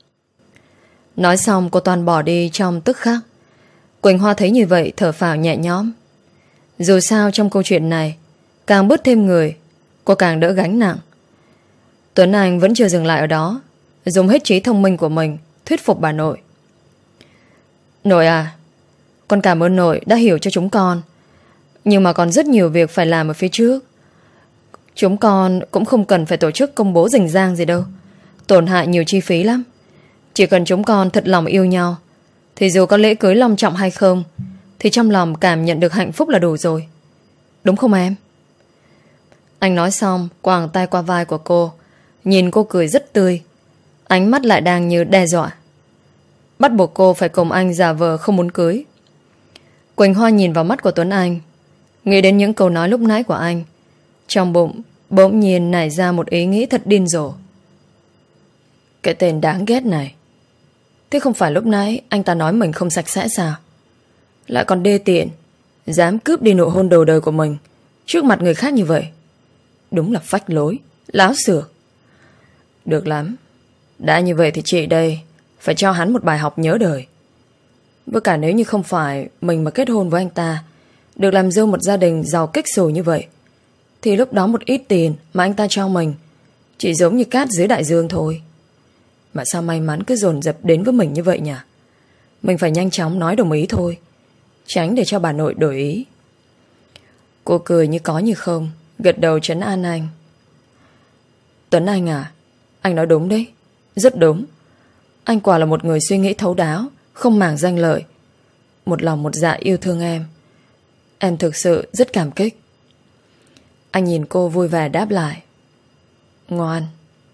Nói xong cô Toàn bỏ đi trong tức khắc. Quỳnh Hoa thấy như vậy thở phào nhẹ nhõm. Dù sao trong câu chuyện này, càng bớt thêm người, cô càng đỡ gánh nặng. Tuấn Anh vẫn chưa dừng lại ở đó, dùng hết trí thông minh của mình thuyết phục bà nội. Nội à, con cảm ơn nội đã hiểu cho chúng con, nhưng mà còn rất nhiều việc phải làm ở phía trước. Chúng con cũng không cần phải tổ chức công bố rình rang gì đâu, tổn hại nhiều chi phí lắm. Chỉ cần chúng con thật lòng yêu nhau, thì dù có lễ cưới long trọng hay không, thì trong lòng cảm nhận được hạnh phúc là đủ rồi. Đúng không em? Anh nói xong quàng tay qua vai của cô, nhìn cô cười rất tươi, ánh mắt lại đang như đe dọa, bắt buộc cô phải cùng anh giả vờ không muốn cưới. Quỳnh Hoa nhìn vào mắt của Tuấn Anh, nghĩ đến những câu nói lúc nãy của anh, trong bụng bỗng nhiên nảy ra một ý nghĩ thật điên rồ. Cái tên đáng ghét này, thế không phải lúc nãy anh ta nói mình không sạch sẽ sao? Lại còn đê tiện, dám cướp đi nụ hôn đầu đời của mình trước mặt người khác như vậy. Đúng là phách lối, láo xược. Được lắm, đã như vậy thì chị đây phải cho hắn một bài học nhớ đời. Với cả nếu như không phải mình mà kết hôn với anh ta, được làm dâu một gia đình giàu kếch xù như vậy, thì lúc đó một ít tiền mà anh ta cho mình chỉ giống như cát dưới đại dương thôi. Mà sao may mắn cứ dồn dập đến với mình như vậy nhỉ? Mình phải nhanh chóng nói đồng ý thôi, tránh để cho bà nội đổi ý. Cô cười như có như không, gật đầu trấn an anh. Tuấn Anh à, anh nói đúng đấy, rất đúng. Anh quả là một người suy nghĩ thấu đáo, không màng danh lợi, một lòng một dạ yêu thương em. Em thực sự rất cảm kích. Anh nhìn cô vui vẻ đáp lại. Ngoan.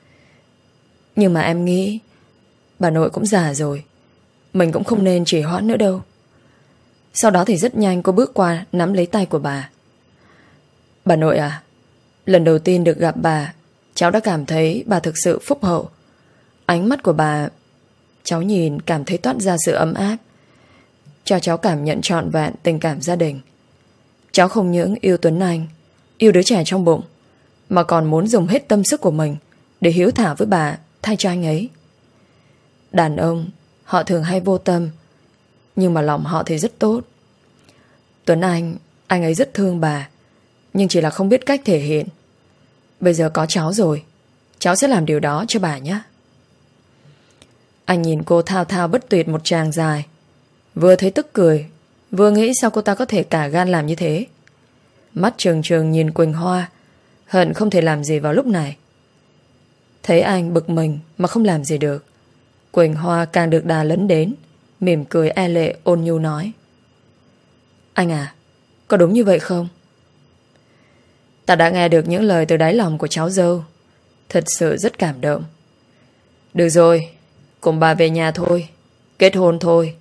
Nhưng mà em nghĩ bà nội cũng già rồi, mình cũng không nên trì hoãn nữa đâu. Sau đó thì rất nhanh cô bước qua nắm lấy tay của bà. Bà nội à, lần đầu tiên được gặp bà, cháu đã cảm thấy bà thực sự phúc hậu. Ánh mắt của bà, cháu nhìn cảm thấy toát ra sự ấm áp, cho cháu cảm nhận trọn vẹn tình cảm gia đình. Cháu không những yêu Tuấn Anh, yêu đứa trẻ trong bụng, mà còn muốn dùng hết tâm sức của mình để hiếu thảo với bà thay cho anh ấy. Đàn ông họ thường hay vô tâm, nhưng mà lòng họ thì rất tốt. Tuấn Anh, anh ấy rất thương bà, nhưng chỉ là không biết cách thể hiện. Bây giờ có cháu rồi, cháu sẽ làm điều đó cho bà nhé. Anh nhìn cô thao thao bất tuyệt một tràng dài, vừa thấy tức cười, vừa nghĩ sao cô ta có thể cả gan làm như thế. Mắt trừng trừng nhìn Quỳnh Hoa, hận không thể làm gì vào lúc này. Thấy anh bực mình mà không làm gì được, Quỳnh Hoa càng được đà lấn đến, mỉm cười e lệ ôn nhu nói. Anh à, có đúng như vậy không? Ta đã nghe được những lời từ đáy lòng của cháu dâu, thật sự rất cảm động. Được rồi, cùng bà về nhà thôi, kết hôn thôi.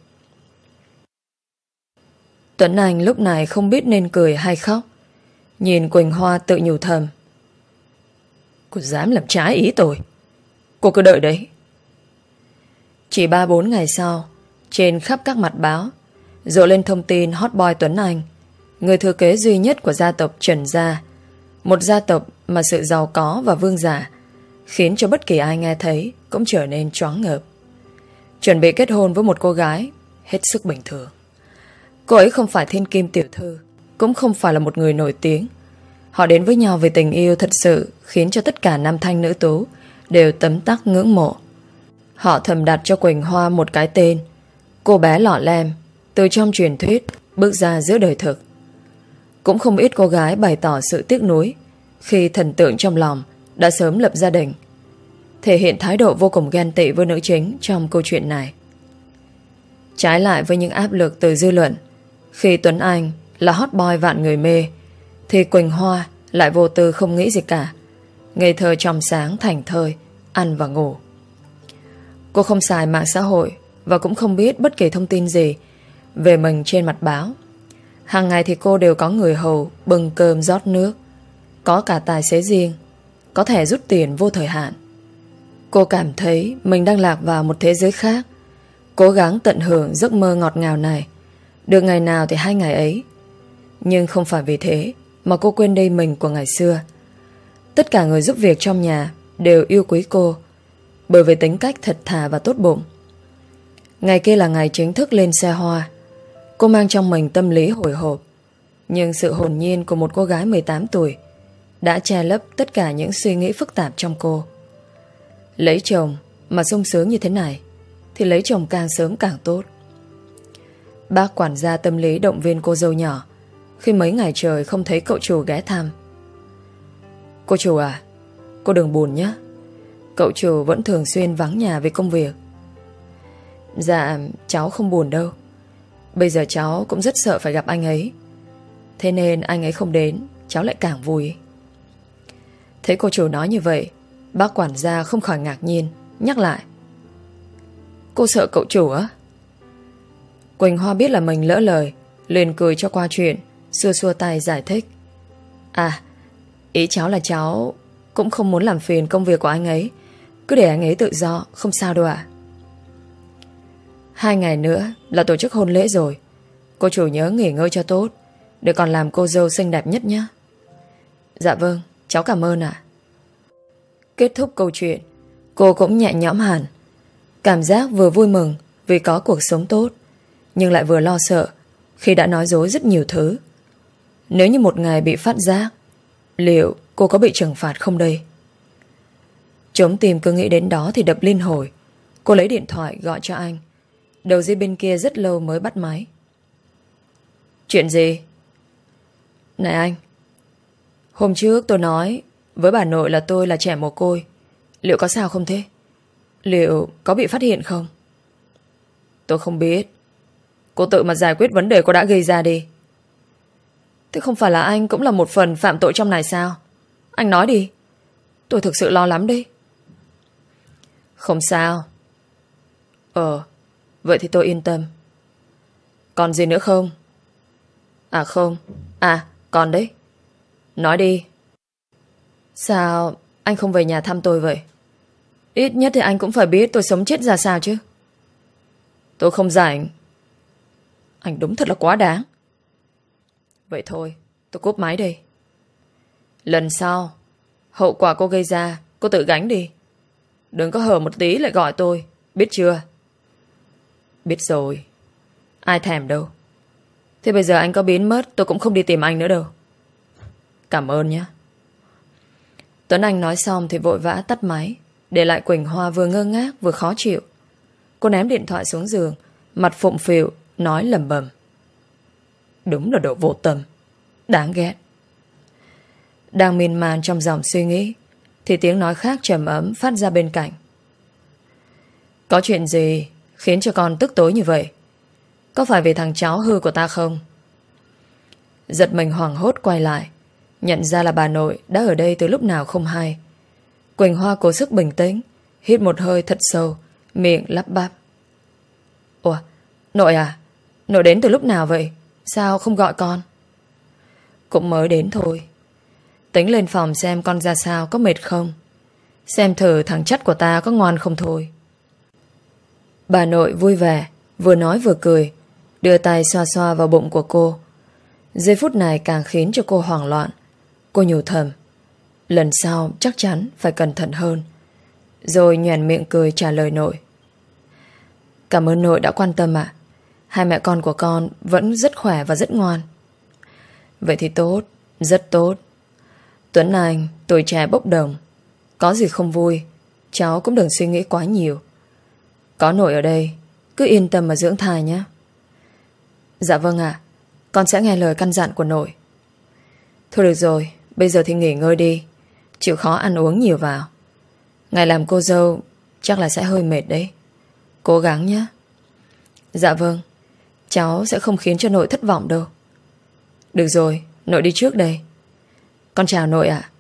Tuấn Anh lúc này không biết nên cười hay khóc, nhìn Quỳnh Hoa tự nhủ thầm. Cô dám làm trái ý tôi, cô cứ đợi đấy. Chỉ ba bốn ngày sau, trên khắp các mặt báo rộ lên thông tin hot boy Tuấn Anh, người thừa kế duy nhất của gia tộc Trần gia, một gia tộc mà sự giàu có và vương giả khiến cho bất kỳ ai nghe thấy cũng trở nên choáng ngợp. Chuẩn bị kết hôn với một cô gái hết sức bình thường. Cô ấy không phải thiên kim tiểu thư, cũng không phải là một người nổi tiếng. Họ đến với nhau vì tình yêu thật sự khiến cho tất cả nam thanh nữ tú đều tấm tắc ngưỡng mộ. Họ thầm đặt cho Quỳnh Hoa một cái tên, cô bé lọ lem từ trong truyền thuyết bước ra giữa đời thực. Cũng không ít cô gái bày tỏ sự tiếc nuối khi thần tượng trong lòng đã sớm lập gia đình, thể hiện thái độ vô cùng ghen tị với nữ chính trong câu chuyện này. Trái lại với những áp lực từ dư luận, khi Tuấn Anh là hot boy vạn người mê, thì Quỳnh Hoa lại vô tư không nghĩ gì cả, ngây thơ trong sáng thảnh thơi, ăn và ngủ. Cô không xài mạng xã hội và cũng không biết bất kỳ thông tin gì về mình trên mặt báo. Hàng ngày thì cô đều có người hầu bưng cơm rót nước, có cả tài xế riêng, có thẻ rút tiền vô thời hạn. Cô cảm thấy mình đang lạc vào một thế giới khác, cố gắng tận hưởng giấc mơ ngọt ngào này, được ngày nào thì hai ngày ấy. Nhưng không phải vì thế mà cô quên đi mình của ngày xưa. Tất cả người giúp việc trong nhà đều yêu quý cô bởi vì tính cách thật thà và tốt bụng. Ngày kia là ngày chính thức lên xe hoa. Cô mang trong mình tâm lý hồi hộp, nhưng sự hồn nhiên của một cô gái mười tám tuổi đã che lấp tất cả những suy nghĩ phức tạp trong cô. Lấy chồng mà sung sướng như thế này thì lấy chồng càng sớm càng tốt. Bác quản gia tâm lý động viên cô dâu nhỏ khi mấy ngày trời không thấy cậu chủ ghé thăm. Cô chủ à, cô đừng buồn nhé. Cậu chủ vẫn thường xuyên vắng nhà vì công việc. Dạ, cháu không buồn đâu. Bây giờ cháu cũng rất sợ phải gặp anh ấy. Thế nên anh ấy không đến, cháu lại càng vui. Thấy cô chủ nói như vậy, bác quản gia không khỏi ngạc nhiên, nhắc lại. Cô sợ cậu chủ á? Quỳnh Hoa biết là mình lỡ lời, liền cười cho qua chuyện, xua xua tay giải thích. À, ý cháu là cháu cũng không muốn làm phiền công việc của anh ấy. Cứ để anh ấy tự do, không sao đâu ạ. Hai ngày nữa là tổ chức hôn lễ rồi. Cô chủ nhớ nghỉ ngơi cho tốt, để còn làm cô dâu xinh đẹp nhất nhé. Dạ vâng, cháu cảm ơn ạ. Kết thúc câu chuyện, cô cũng nhẹ nhõm hẳn. Cảm giác vừa vui mừng vì có cuộc sống tốt, nhưng lại vừa lo sợ khi đã nói dối rất nhiều thứ. Nếu như một ngày bị phát giác, liệu cô có bị trừng phạt không đây? Trống tim cứ nghĩ đến đó thì đập liên hồi. Cô lấy điện thoại gọi cho anh. Đầu dây bên kia rất lâu mới bắt máy. Chuyện gì? Này anh, hôm trước tôi nói với bà nội là tôi là trẻ mồ côi. Liệu có sao không thế? Liệu có bị phát hiện không? Tôi không biết. Cô tự mà giải quyết vấn đề cô đã gây ra đi. Thế không phải là anh cũng là một phần phạm tội trong này sao? Anh nói đi. Tôi thực sự lo lắm đấy. Không sao. Ờ, vậy thì tôi yên tâm. Còn gì nữa không? À không. À, còn đấy. Nói đi. Sao anh không về nhà thăm tôi vậy? Ít nhất thì anh cũng phải biết tôi sống chết ra sao chứ. Tôi không rảnh. Anh đúng thật là quá đáng. Vậy thôi, tôi cúp máy đây. Lần sau, hậu quả cô gây ra cô tự gánh đi. Đừng có hở một tí lại gọi tôi. Biết chưa? Biết rồi. Ai thèm đâu. Thế bây giờ anh có biến mất, tôi cũng không đi tìm anh nữa đâu. Cảm ơn nhé. Tuấn Anh nói xong thì vội vã tắt máy, để lại Quỳnh Hoa vừa ngơ ngác vừa khó chịu. Cô ném điện thoại xuống giường, mặt phụng phịu, nói lẩm bẩm. Đúng là đồ vô tâm. Đáng ghét. Đang miên man trong dòng suy nghĩ thì tiếng nói khác trầm ấm phát ra bên cạnh. Có chuyện gì khiến cho con tức tối như vậy? Có phải vì thằng cháu hư của ta không? Giật mình hoảng hốt quay lại, nhận ra là bà nội đã ở đây từ lúc nào không hay. Quỳnh Hoa cố sức bình tĩnh, hít một hơi thật sâu, miệng lắp bắp. Ủa, nội à? Nội đến từ lúc nào vậy? Sao không gọi con? Cũng mới đến thôi. Tính lên phòng xem con ra sao, có mệt không? Xem thử thằng chất của ta có ngoan không thôi. Bà nội vui vẻ, vừa nói vừa cười, đưa tay xoa xoa vào bụng của cô. Giây phút này càng khiến cho cô hoảng loạn. Cô nhủ thầm, lần sau chắc chắn phải cẩn thận hơn. Rồi nhoẻn miệng cười trả lời nội. Cảm ơn nội đã quan tâm ạ. Hai mẹ con của con vẫn rất khỏe và rất ngoan. Vậy thì tốt, rất tốt. Tuấn Anh, tuổi trẻ bốc đồng. Có gì không vui, cháu cũng đừng suy nghĩ quá nhiều. Có nội ở đây, cứ yên tâm mà dưỡng thai nhé. Dạ vâng ạ, con sẽ nghe lời căn dặn của nội. Thôi được rồi, bây giờ thì nghỉ ngơi đi. Chịu khó ăn uống nhiều vào. Ngày làm cô dâu chắc là sẽ hơi mệt đấy. Cố gắng nhé. Dạ vâng, cháu sẽ không khiến cho nội thất vọng đâu. Được rồi, nội đi trước đây. Con chào nội ạ.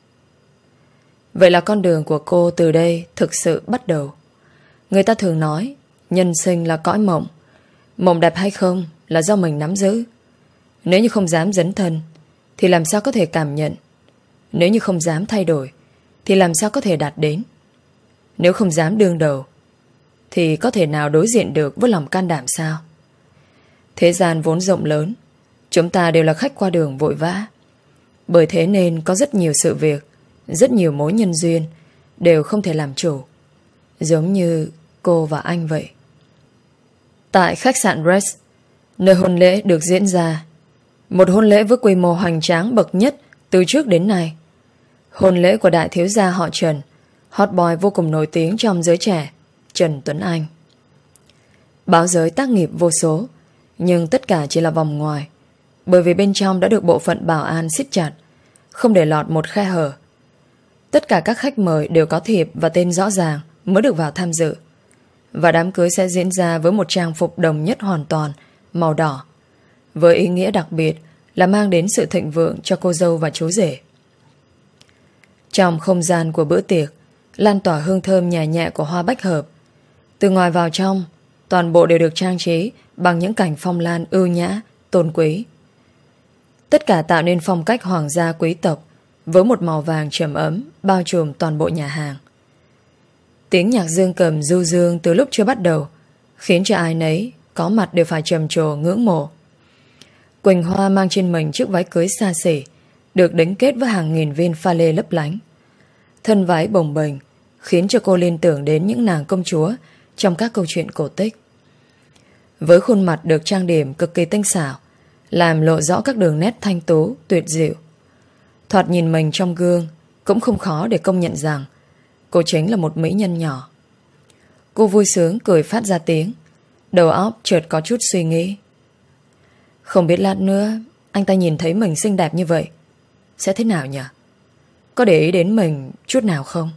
Vậy là con đường của cô từ đây thực sự bắt đầu. Người ta thường nói nhân sinh là cõi mộng. Mộng đẹp hay không là do mình nắm giữ. Nếu như không dám dấn thân thì làm sao có thể cảm nhận. Nếu như không dám thay đổi thì làm sao có thể đạt đến. Nếu không dám đương đầu thì có thể nào đối diện được với lòng can đảm sao? Thế gian vốn rộng lớn, Chúng ta đều là khách qua đường vội vã. Bởi thế nên có rất nhiều sự việc, rất nhiều mối nhân duyên đều không thể làm chủ. Giống như cô và anh vậy. Tại khách sạn Rex, nơi hôn lễ được diễn ra, một hôn lễ với quy mô hoành tráng bậc nhất từ trước đến nay. Hôn lễ của đại thiếu gia họ Trần, hot boy vô cùng nổi tiếng trong giới trẻ, Trần Tuấn Anh. Báo giới tác nghiệp vô số, nhưng tất cả chỉ là vòng ngoài, bởi vì bên trong đã được bộ phận bảo an siết chặt, không để lọt một khe hở. Tất cả các khách mời đều có thiệp và tên rõ ràng mới được vào tham dự. Và đám cưới sẽ diễn ra với một trang phục đồng nhất hoàn toàn, màu đỏ, với ý nghĩa đặc biệt là mang đến sự thịnh vượng cho cô dâu và chú rể. Trong không gian của bữa tiệc lan tỏa hương thơm nhẹ nhẹ của hoa bách hợp. Từ ngoài vào trong, toàn bộ đều được trang trí bằng những cảnh phong lan ưu nhã, tôn quý. Tất cả tạo nên phong cách hoàng gia quý tộc với một màu vàng trầm ấm bao trùm toàn bộ nhà hàng. Tiếng nhạc dương cầm du dương từ lúc chưa bắt đầu khiến cho ai nấy có mặt đều phải trầm trồ ngưỡng mộ. Quỳnh Hoa mang trên mình chiếc váy cưới xa xỉ, được đính kết với hàng nghìn viên pha lê lấp lánh. Thân váy bồng bềnh khiến cho cô liên tưởng đến những nàng công chúa trong các câu chuyện cổ tích. Với khuôn mặt được trang điểm cực kỳ tinh xảo, làm lộ rõ các đường nét thanh tú, tuyệt diệu. Thoạt nhìn mình trong gương cũng không khó để công nhận rằng cô chính là một mỹ nhân nhỏ. Cô vui sướng cười phát ra tiếng, đầu óc chợt có chút suy nghĩ. Không biết lát nữa anh ta nhìn thấy mình xinh đẹp như vậy sẽ thế nào nhỉ? Có để ý đến mình chút nào không?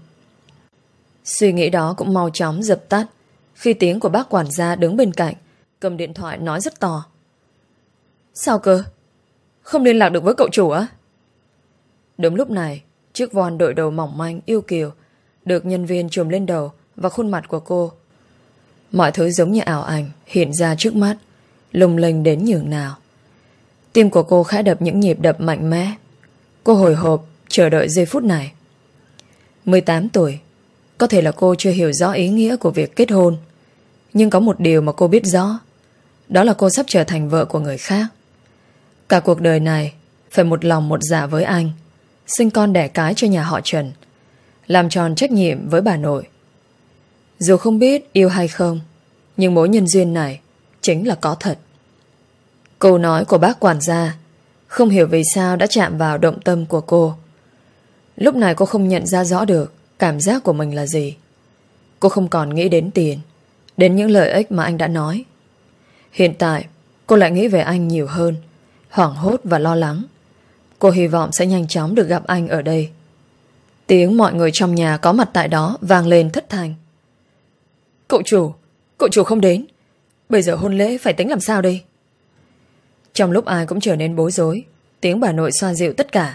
Suy nghĩ đó cũng mau chóng dập tắt khi tiếng của bác quản gia đứng bên cạnh cầm điện thoại nói rất to. Sao cơ? Không liên lạc được với cậu chủ á? Đúng lúc này, chiếc voan đội đầu mỏng manh yêu kiều được nhân viên chùm lên đầu và khuôn mặt của cô. Mọi thứ giống như ảo ảnh hiện ra trước mắt, lung linh đến nhường nào. Tim của cô khẽ đập những nhịp đập mạnh mẽ. Cô hồi hộp chờ đợi giây phút này. mười tám tuổi, có thể là cô chưa hiểu rõ ý nghĩa của việc kết hôn, nhưng có một điều mà cô biết rõ, đó là cô sắp trở thành vợ của người khác. Cả cuộc đời này phải một lòng một dạ với anh, sinh con đẻ cái cho nhà họ Trần, làm tròn trách nhiệm với bà nội. Dù không biết yêu hay không, nhưng mối nhân duyên này chính là có thật. Câu nói của bác quản gia không hiểu vì sao đã chạm vào động tâm của cô. Lúc này cô không nhận ra rõ được cảm giác của mình là gì. Cô không còn nghĩ đến tiền, đến những lợi ích mà anh đã nói. Hiện tại cô lại nghĩ về anh nhiều hơn, hoảng hốt và lo lắng. Cô hy vọng sẽ nhanh chóng được gặp anh ở đây. Tiếng mọi người trong nhà có mặt tại đó vang lên thất thanh. Cậu chủ, cậu chủ không đến. Bây giờ hôn lễ phải tính làm sao đây? Trong lúc ai cũng trở nên bối rối, tiếng bà nội xoa dịu tất cả.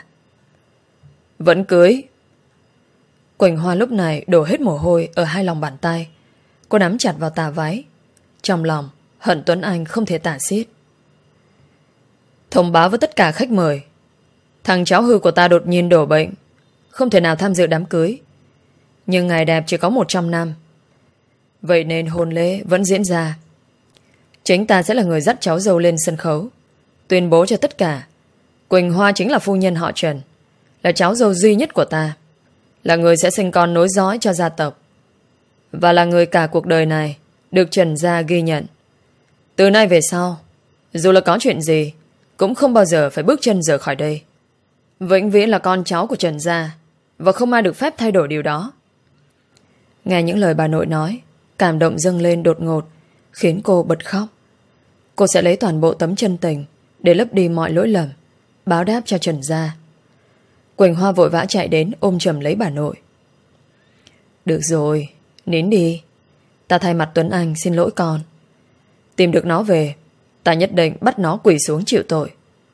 Vẫn cưới. Quỳnh Hoa lúc này đổ hết mồ hôi ở hai lòng bàn tay. Cô nắm chặt vào tà váy. Trong lòng hận Tuấn Anh không thể tả xiết. Thông báo với tất cả khách mời, thằng cháu hư của ta đột nhiên đổ bệnh, không thể nào tham dự đám cưới. Nhưng ngày đẹp chỉ có một trăm năm, vậy nên hôn lễ vẫn diễn ra. Chính ta sẽ là người dắt cháu dâu lên sân khấu, tuyên bố cho tất cả Quỳnh Hoa chính là phu nhân họ Trần, là cháu dâu duy nhất của ta, là người sẽ sinh con nối dõi cho gia tộc, và là người cả cuộc đời này được Trần gia ghi nhận. Từ nay về sau, dù là có chuyện gì, cũng không bao giờ phải bước chân rời khỏi đây. Vĩnh viễn là con cháu của Trần gia, và không ai được phép thay đổi điều đó. Nghe những lời bà nội nói, cảm động dâng lên đột ngột, khiến cô bật khóc. Cô sẽ lấy toàn bộ tấm chân tình để lấp đi mọi lỗi lầm, báo đáp cho Trần gia. Quỳnh Hoa vội vã chạy đến ôm chầm lấy bà nội. Được rồi, nín đi. Ta thay mặt Tuấn Anh xin lỗi con. Tìm được nó về, ta nhất định bắt nó quỳ xuống chịu tội.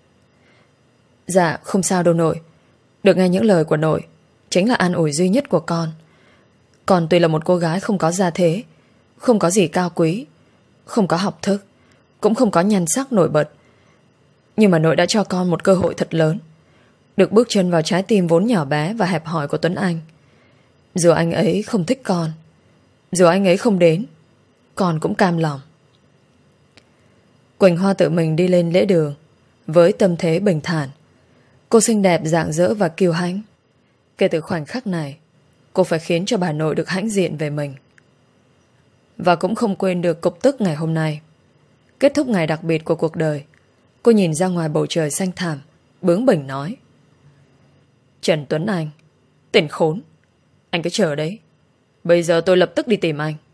Dạ không sao đâu nội. Được nghe những lời của nội chính là an ủi duy nhất của con. Con tuy là một cô gái không có gia thế, không có gì cao quý, không có học thức, cũng không có nhan sắc nổi bật, nhưng mà nội đã cho con một cơ hội thật lớn, được bước chân vào trái tim vốn nhỏ bé và hẹp hòi của Tuấn Anh. Dù anh ấy không thích con, dù anh ấy không đến, con cũng cam lòng. Quỳnh Hoa tự mình đi lên lễ đường, với tâm thế bình thản. Cô xinh đẹp, rạng rỡ và kiêu hãnh. Kể từ khoảnh khắc này, cô phải khiến cho bà nội được hãnh diện về mình. Và cũng không quên được cục tức ngày hôm nay. Kết thúc ngày đặc biệt của cuộc đời, cô nhìn ra ngoài bầu trời xanh thẳm, bướng bỉnh nói: Trần Tuấn Anh, tên khốn, anh cứ chờ đấy. Bây giờ tôi lập tức đi tìm anh.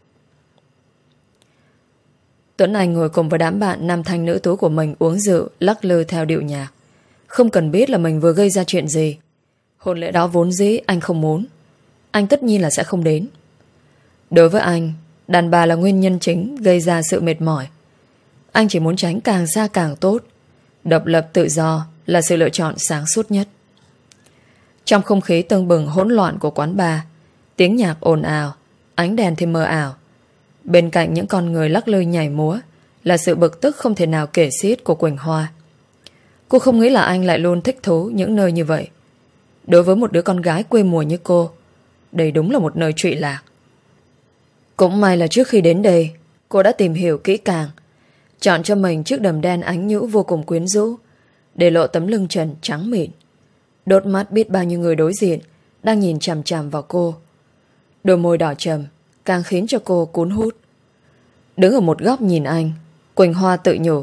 Tuấn Anh ngồi cùng với đám bạn nam thanh nữ tú của mình uống rượu, lắc lư theo điệu nhạc. Không cần biết là mình vừa gây ra chuyện gì. Hôn lễ đó vốn dĩ anh không muốn. Anh tất nhiên là sẽ không đến. Đối với anh, đàn bà là nguyên nhân chính gây ra sự mệt mỏi. Anh chỉ muốn tránh càng xa càng tốt. Độc lập tự do là sự lựa chọn sáng suốt nhất. Trong không khí tưng bừng hỗn loạn của quán bar, tiếng nhạc ồn ào, ánh đèn thì mờ ảo. Bên cạnh những con người lắc lư nhảy múa là sự bực tức không thể nào kể xiết của Quỳnh Hoa. Cô không nghĩ là anh lại luôn thích thú những nơi như vậy. Đối với một đứa con gái quê mùa như cô, đây đúng là một nơi trụy lạc. Cũng may là trước khi đến đây, cô đã tìm hiểu kỹ càng, chọn cho mình chiếc đầm đen ánh nhũ vô cùng quyến rũ, để lộ tấm lưng trần trắng mịn. Đốt mắt biết bao nhiêu người đối diện đang nhìn chằm chằm vào cô. Đôi môi đỏ trầm càng khiến cho cô cuốn hút. Đứng ở một góc nhìn anh, Quỳnh Hoa tự nhủ: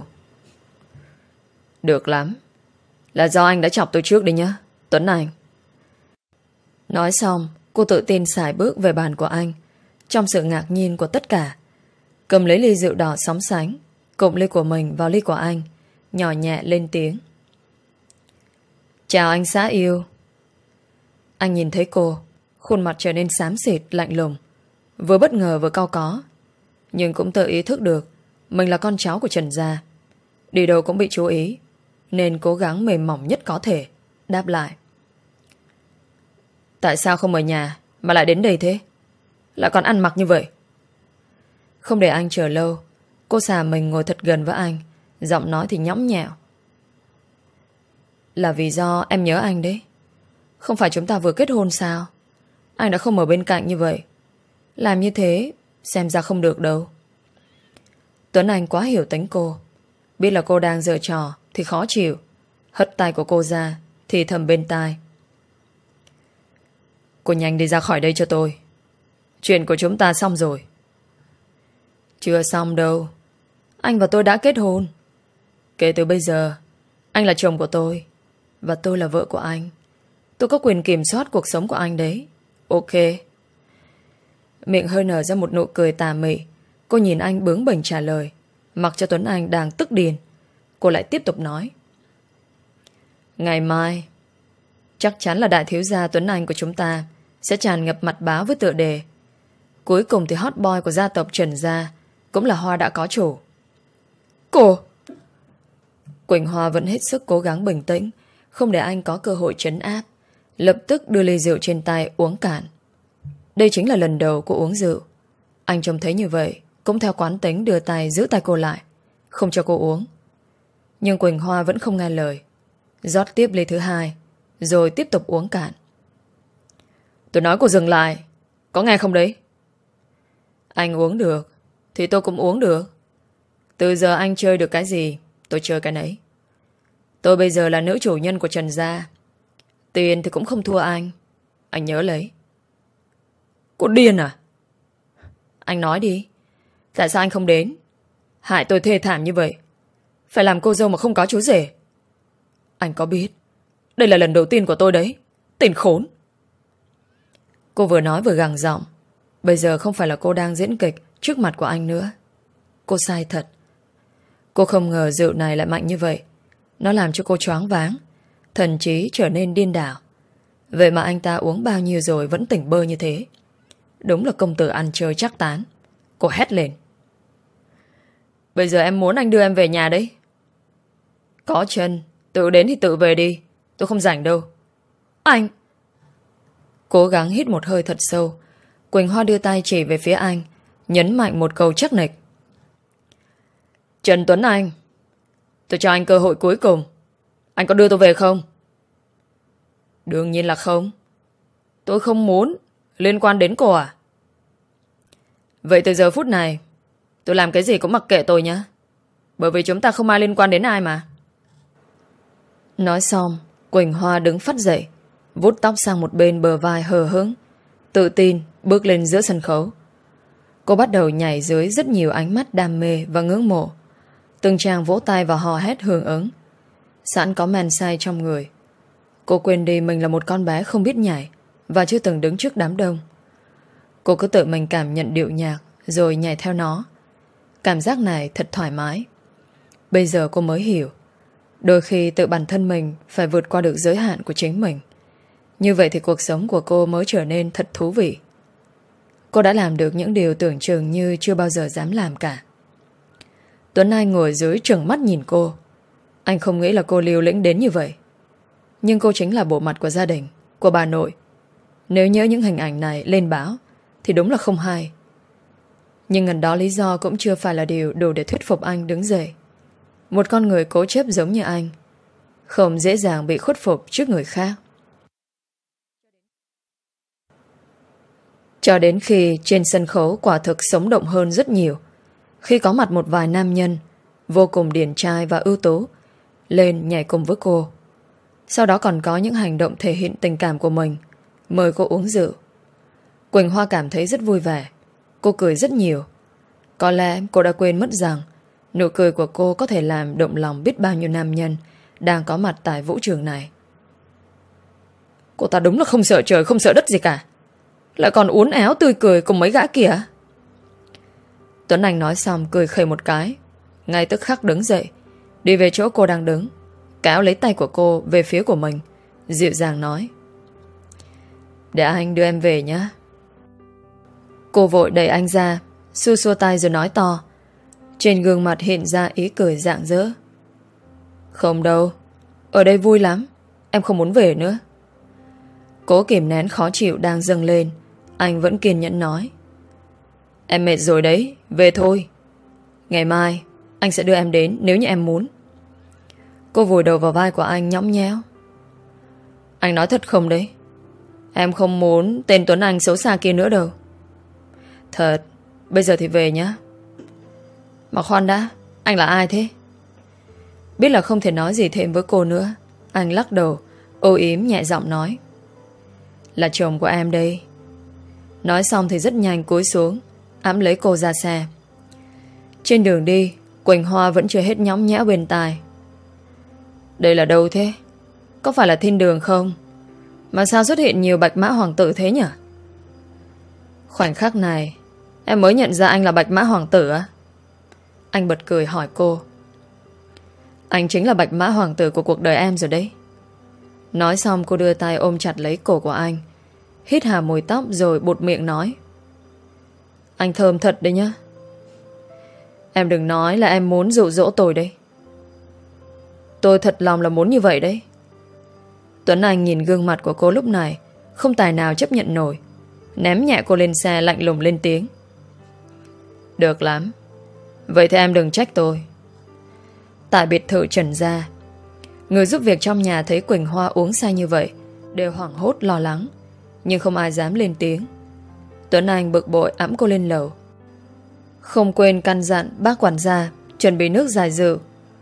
Được lắm, là do anh đã chọc tôi trước đấy nhá, Tuấn Anh. Nói xong, cô tự tin sải bước về bàn của anh, trong sự ngạc nhiên của tất cả. Cầm lấy ly rượu đỏ sóng sánh, cụm ly của mình vào ly của anh, nhỏ nhẹ lên tiếng: Chào anh xã yêu. Anh nhìn thấy cô, khuôn mặt trở nên xám xịt, lạnh lùng, vừa bất ngờ vừa cau có, nhưng cũng tự ý thức được mình là con cháu của Trần gia, đi đâu cũng bị chú ý, nên cố gắng mềm mỏng nhất có thể đáp lại: Tại sao không ở nhà mà lại đến đây thế? Lại còn ăn mặc như vậy? Không để anh chờ lâu, cô xà mình ngồi thật gần với anh, giọng nói thì nhõng nhẽo: Là vì do em nhớ anh đấy. Không phải chúng ta vừa kết hôn sao? Anh đã không ở bên cạnh như vậy. Làm như thế xem ra không được đâu. Tuấn Anh quá hiểu tính cô, biết là cô đang giở trò thì khó chịu, hất tay của cô ra, thì thầm bên tai: Cô nhanh đi ra khỏi đây cho tôi. Chuyện của chúng ta xong rồi. Chưa xong đâu. Anh và tôi đã kết hôn. Kể từ bây giờ, anh là chồng của tôi, và tôi là vợ của anh. Tôi có quyền kiểm soát cuộc sống của anh đấy. Ok. Miệng hơi nở ra một nụ cười tà mị. Cô nhìn anh bướng bỉnh trả lời, mặc cho Tuấn Anh đang tức điên. Cô lại tiếp tục nói: Ngày mai chắc chắn là đại thiếu gia Tuấn Anh của chúng ta sẽ tràn ngập mặt báo với tựa đề: Cuối cùng thì hot boy của gia tộc Trần gia cũng là hoa đã có chủ. Cô! Quỳnh Hoa vẫn hết sức cố gắng bình tĩnh, không để anh có cơ hội trấn áp, lập tức đưa ly rượu trên tay uống cạn. Đây chính là lần đầu cô uống rượu. Anh trông thấy như vậy, cũng theo quán tính đưa tay giữ tay cô lại, không cho cô uống. Nhưng Quỳnh Hoa vẫn không nghe lời, rót tiếp ly thứ hai, rồi tiếp tục uống cạn. Tôi nói cô dừng lại, có nghe không đấy? Anh uống được thì tôi cũng uống được. Từ giờ anh chơi được cái gì, tôi chơi cái nấy. Tôi bây giờ là nữ chủ nhân của Trần gia. Tiền thì cũng không thua anh. Anh nhớ lấy. Cô điên à? Anh nói đi. Tại sao anh không đến? Hại tôi thê thảm như vậy, phải làm cô dâu mà không có chú rể. Anh có biết đây là lần đầu tiên của tôi đấy, tên khốn. Cô vừa nói vừa gằn giọng. Bây giờ không phải là cô đang diễn kịch trước mặt của anh nữa. Cô sai thật. Cô không ngờ rượu này lại mạnh như vậy. Nó làm cho cô choáng váng, thần trí trở nên điên đảo. Vậy mà anh ta uống bao nhiêu rồi vẫn tỉnh bơ như thế. Đúng là công tử ăn chơi chắc tán. Cô hét lên: Bây giờ em muốn anh đưa em về nhà đấy. Có chân, tự đến thì tự về đi. Tôi không rảnh đâu. Anh! Cố gắng hít một hơi thật sâu, Quỳnh Hoa đưa tay chỉ về phía anh, nhấn mạnh một câu chắc nịch: Trần Tuấn Anh, tôi cho anh cơ hội cuối cùng. Anh có đưa tôi về không? Đương nhiên là không. Tôi không muốn liên quan đến cô à? Vậy từ giờ phút này tôi làm cái gì cũng mặc kệ tôi nhé. Bởi vì chúng ta không ai liên quan đến ai mà. Nói xong, Quỳnh Hoa đứng phắt dậy, vút tóc sang một bên bờ vai hờ hững, tự tin bước lên giữa sân khấu. Cô bắt đầu nhảy dưới rất nhiều ánh mắt đam mê và ngưỡng mộ. Từng tràng vỗ tay và hò hét hưởng ứng. Sẵn có men say trong người, cô quên đi mình là một con bé không biết nhảy và chưa từng đứng trước đám đông. Cô cứ tự mình cảm nhận điệu nhạc rồi nhảy theo nó. Cảm giác này thật thoải mái. Bây giờ cô mới hiểu, đôi khi tự bản thân mình phải vượt qua được giới hạn của chính mình. Như vậy thì cuộc sống của cô mới trở nên thật thú vị. Cô đã làm được những điều tưởng chừng như chưa bao giờ dám làm cả. Tuấn Anh ngồi dưới trừng mắt nhìn cô. Anh không nghĩ là cô liều lĩnh đến như vậy. Nhưng cô chính là bộ mặt của gia đình, của bà nội. Nếu nhớ những hình ảnh này lên báo thì đúng là không hay. Nhưng ngần đó lý do cũng chưa phải là điều đủ để thuyết phục anh đứng dậy. Một con người cố chấp giống như anh không dễ dàng bị khuất phục trước người khác. Cho đến khi trên sân khấu quả thực sống động hơn rất nhiều. Khi có mặt một vài nam nhân vô cùng điển trai và ưu tú lên nhảy cùng với cô. Sau đó còn có những hành động thể hiện tình cảm của mình, mời cô uống rượu. Quỳnh Hoa cảm thấy rất vui vẻ. Cô cười rất nhiều. Có lẽ cô đã quên mất rằng nụ cười của cô có thể làm động lòng biết bao nhiêu nam nhân đang có mặt tại vũ trường này. Cô ta đúng là không sợ trời không sợ đất gì cả, lại còn uốn éo tươi cười cùng mấy gã kìa. Tuấn Anh nói xong cười khẩy một cái, ngay tức khắc đứng dậy, đi về chỗ cô đang đứng, kéo lấy tay của cô về phía của mình, dịu dàng nói: Để anh đưa em về nhé. Cô vội đẩy anh ra, xua xua tay rồi nói to. Trên gương mặt hiện ra ý cười rạng rỡ: Không đâu, ở đây vui lắm, em không muốn về nữa. Cố kìm nén khó chịu đang dâng lên, anh vẫn kiên nhẫn nói: Em mệt rồi đấy, về thôi. Ngày mai anh sẽ đưa em đến nếu như em muốn. Cô vùi đầu vào vai của anh nhõng nhẽo: Anh nói thật không đấy? Em không muốn tên Tuấn Anh xấu xa kia nữa đâu. Thật, bây giờ thì về nhá. Mà khoan đã, anh là ai thế? Biết là không thể nói gì thêm với cô nữa, anh lắc đầu, âu yếm nhẹ giọng nói: Là chồng của em đây. Nói xong thì rất nhanh cúi xuống, ẵm lấy cô ra xe. Trên đường đi, Quỳnh Hoa vẫn chưa hết nhõng nhẽo bên tai: Đây là đâu thế? Có phải là thiên đường không? Mà sao xuất hiện nhiều bạch mã hoàng tử thế nhỉ? Khoảnh khắc này em mới nhận ra anh là bạch mã hoàng tử á? Anh bật cười hỏi cô. Anh chính là bạch mã hoàng tử của cuộc đời em rồi đấy. Nói xong cô đưa tay ôm chặt lấy cổ của anh, hít hà mùi tóc rồi buột miệng nói: Anh thơm thật đấy nhá. Em đừng nói là em muốn dụ dỗ tôi đấy. Tôi thật lòng là muốn như vậy đấy. Tuấn Anh nhìn gương mặt của cô lúc này không tài nào chấp nhận nổi, ném nhẹ cô lên xe lạnh lùng lên tiếng: Được lắm, vậy thì em đừng trách tôi. Tại biệt thự Trần gia, người giúp việc trong nhà thấy Quỳnh Hoa uống say như vậy đều hoảng hốt lo lắng, nhưng không ai dám lên tiếng. Tuấn Anh bực bội ẵm cô lên lầu, không quên căn dặn bác quản gia chuẩn bị nước giải rượu.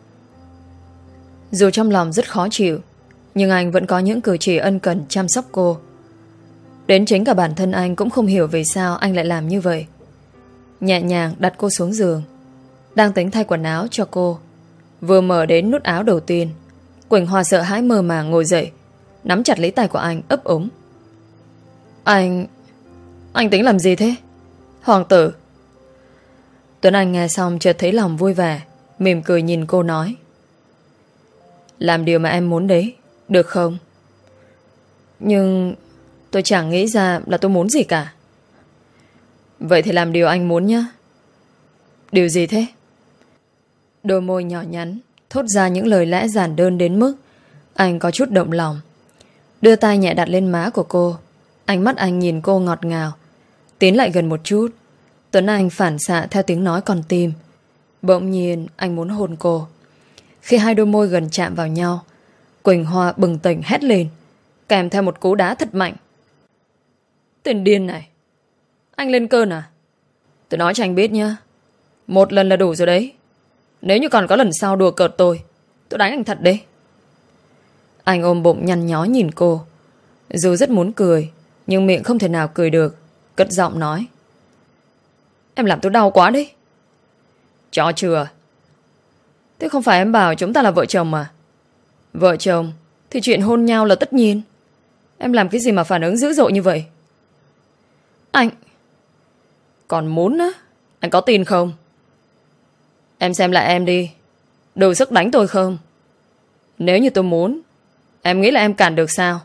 Dù trong lòng rất khó chịu, nhưng anh vẫn có những cử chỉ ân cần chăm sóc cô. Đến chính cả bản thân anh cũng không hiểu vì sao anh lại làm như vậy. Nhẹ nhàng đặt cô xuống giường, đang tính thay quần áo cho cô. Vừa mở đến nút áo đầu tiên, Quỳnh Hoa sợ hãi mơ màng ngồi dậy, nắm chặt lấy tay của anh ấp úng: Anh... Anh tính làm gì thế? Hoàng tử. Tuấn Anh nghe xong chợt thấy lòng vui vẻ, mỉm cười nhìn cô nói: Làm điều mà em muốn đấy, được không? Nhưng tôi chẳng nghĩ ra là tôi muốn gì cả. Vậy thì làm điều anh muốn nhé. Điều gì thế? Đôi môi nhỏ nhắn thốt ra những lời lẽ giản đơn đến mức anh có chút động lòng. Đưa tay nhẹ đặt lên má của cô. Ánh mắt anh nhìn cô ngọt ngào. Tiến lại gần một chút, Tuấn Anh phản xạ theo tiếng nói con tim. Bỗng nhiên anh muốn hôn cô. Khi hai đôi môi gần chạm vào nhau, Quỳnh Hoa bừng tỉnh hét lên, kèm theo một cú đá thật mạnh. Tên điên này, anh lên cơn à? Tôi nói cho anh biết nhá, một lần là đủ rồi đấy. Nếu như còn có lần sau đùa cợt tôi, tôi đánh anh thật đấy. Anh ôm bụng nhăn nhó nhìn cô. Dù rất muốn cười, nhưng miệng không thể nào cười được. Cất giọng nói: Em làm tôi đau quá đấy. Cho chưa? Thế không phải em bảo chúng ta là vợ chồng mà. Vợ chồng thì chuyện hôn nhau là tất nhiên. Em làm cái gì mà phản ứng dữ dội như vậy? Anh còn muốn á? Anh có tin không? Em xem lại em đi. Đủ sức đánh tôi không? Nếu như tôi muốn, em nghĩ là em cản được sao?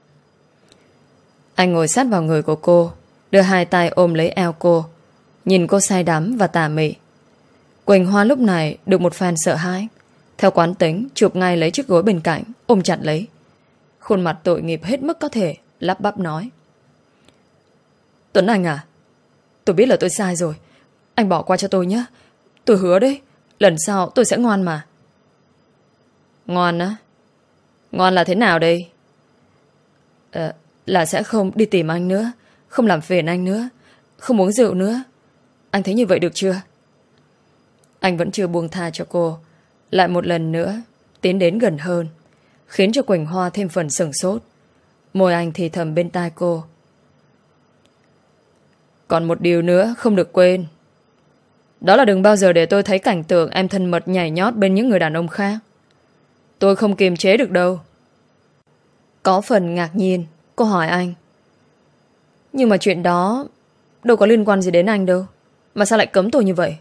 Anh ngồi sát vào người của cô, đưa hai tay ôm lấy eo cô, nhìn cô say đắm và tà mị. Quỳnh Hoa lúc này được một phen sợ hãi, theo quán tính chụp ngay lấy chiếc gối bên cạnh, ôm chặt lấy. Khuôn mặt tội nghiệp hết mức có thể, lắp bắp nói: Tuấn Anh à, tôi biết là tôi sai rồi. Anh bỏ qua cho tôi nhé. Tôi hứa đấy, lần sau tôi sẽ ngoan mà. Ngoan á? Ngoan là thế nào đây? Ờ, là sẽ không đi tìm anh nữa, không làm phiền anh nữa, không uống rượu nữa. Anh thấy như vậy được chưa? Anh vẫn chưa buông tha cho cô, lại một lần nữa tiến đến gần hơn, khiến cho Quỳnh Hoa thêm phần sửng sốt. Môi anh thì thầm bên tai cô: Còn một điều nữa không được quên, đó là đừng bao giờ để tôi thấy cảnh tượng em thân mật nhảy nhót bên những người đàn ông khác. Tôi không kiềm chế được đâu. Có phần ngạc nhiên, cô hỏi anh: Nhưng mà chuyện đó đâu có liên quan gì đến anh đâu, mà sao lại cấm tôi như vậy?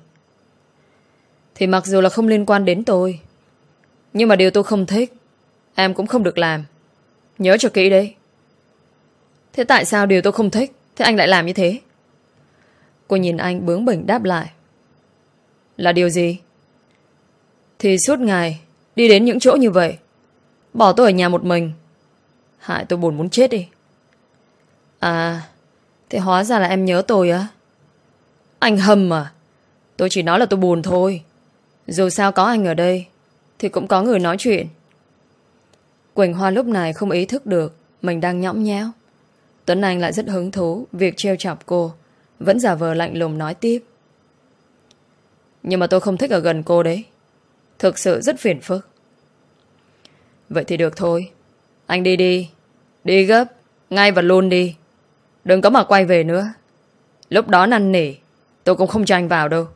Thì mặc dù là không liên quan đến tôi, nhưng mà điều tôi không thích em cũng không được làm. Nhớ cho kỹ đấy. Thế tại sao điều tôi không thích thế anh lại làm như thế? Cô nhìn anh bướng bỉnh đáp lại: Là điều gì? Thì suốt ngày đi đến những chỗ như vậy, bỏ tôi ở nhà một mình, hại tôi buồn muốn chết đi. À, thế hóa ra là em nhớ tôi á? Anh hâm mà. Tôi chỉ nói là tôi buồn thôi. Dù sao có anh ở đây thì cũng có người nói chuyện. Quỳnh Hoa lúc này không ý thức được mình đang nhõng nhẽo. Tuấn Anh lại rất hứng thú việc trêu chọc cô, vẫn giả vờ lạnh lùng nói tiếp: Nhưng mà tôi không thích ở gần cô đấy. Thực sự rất phiền phức. Vậy thì được thôi. Anh đi đi. Đi gấp, ngay và luôn đi. Đừng có mà quay về nữa. Lúc đó năn nỉ tôi cũng không cho anh vào đâu.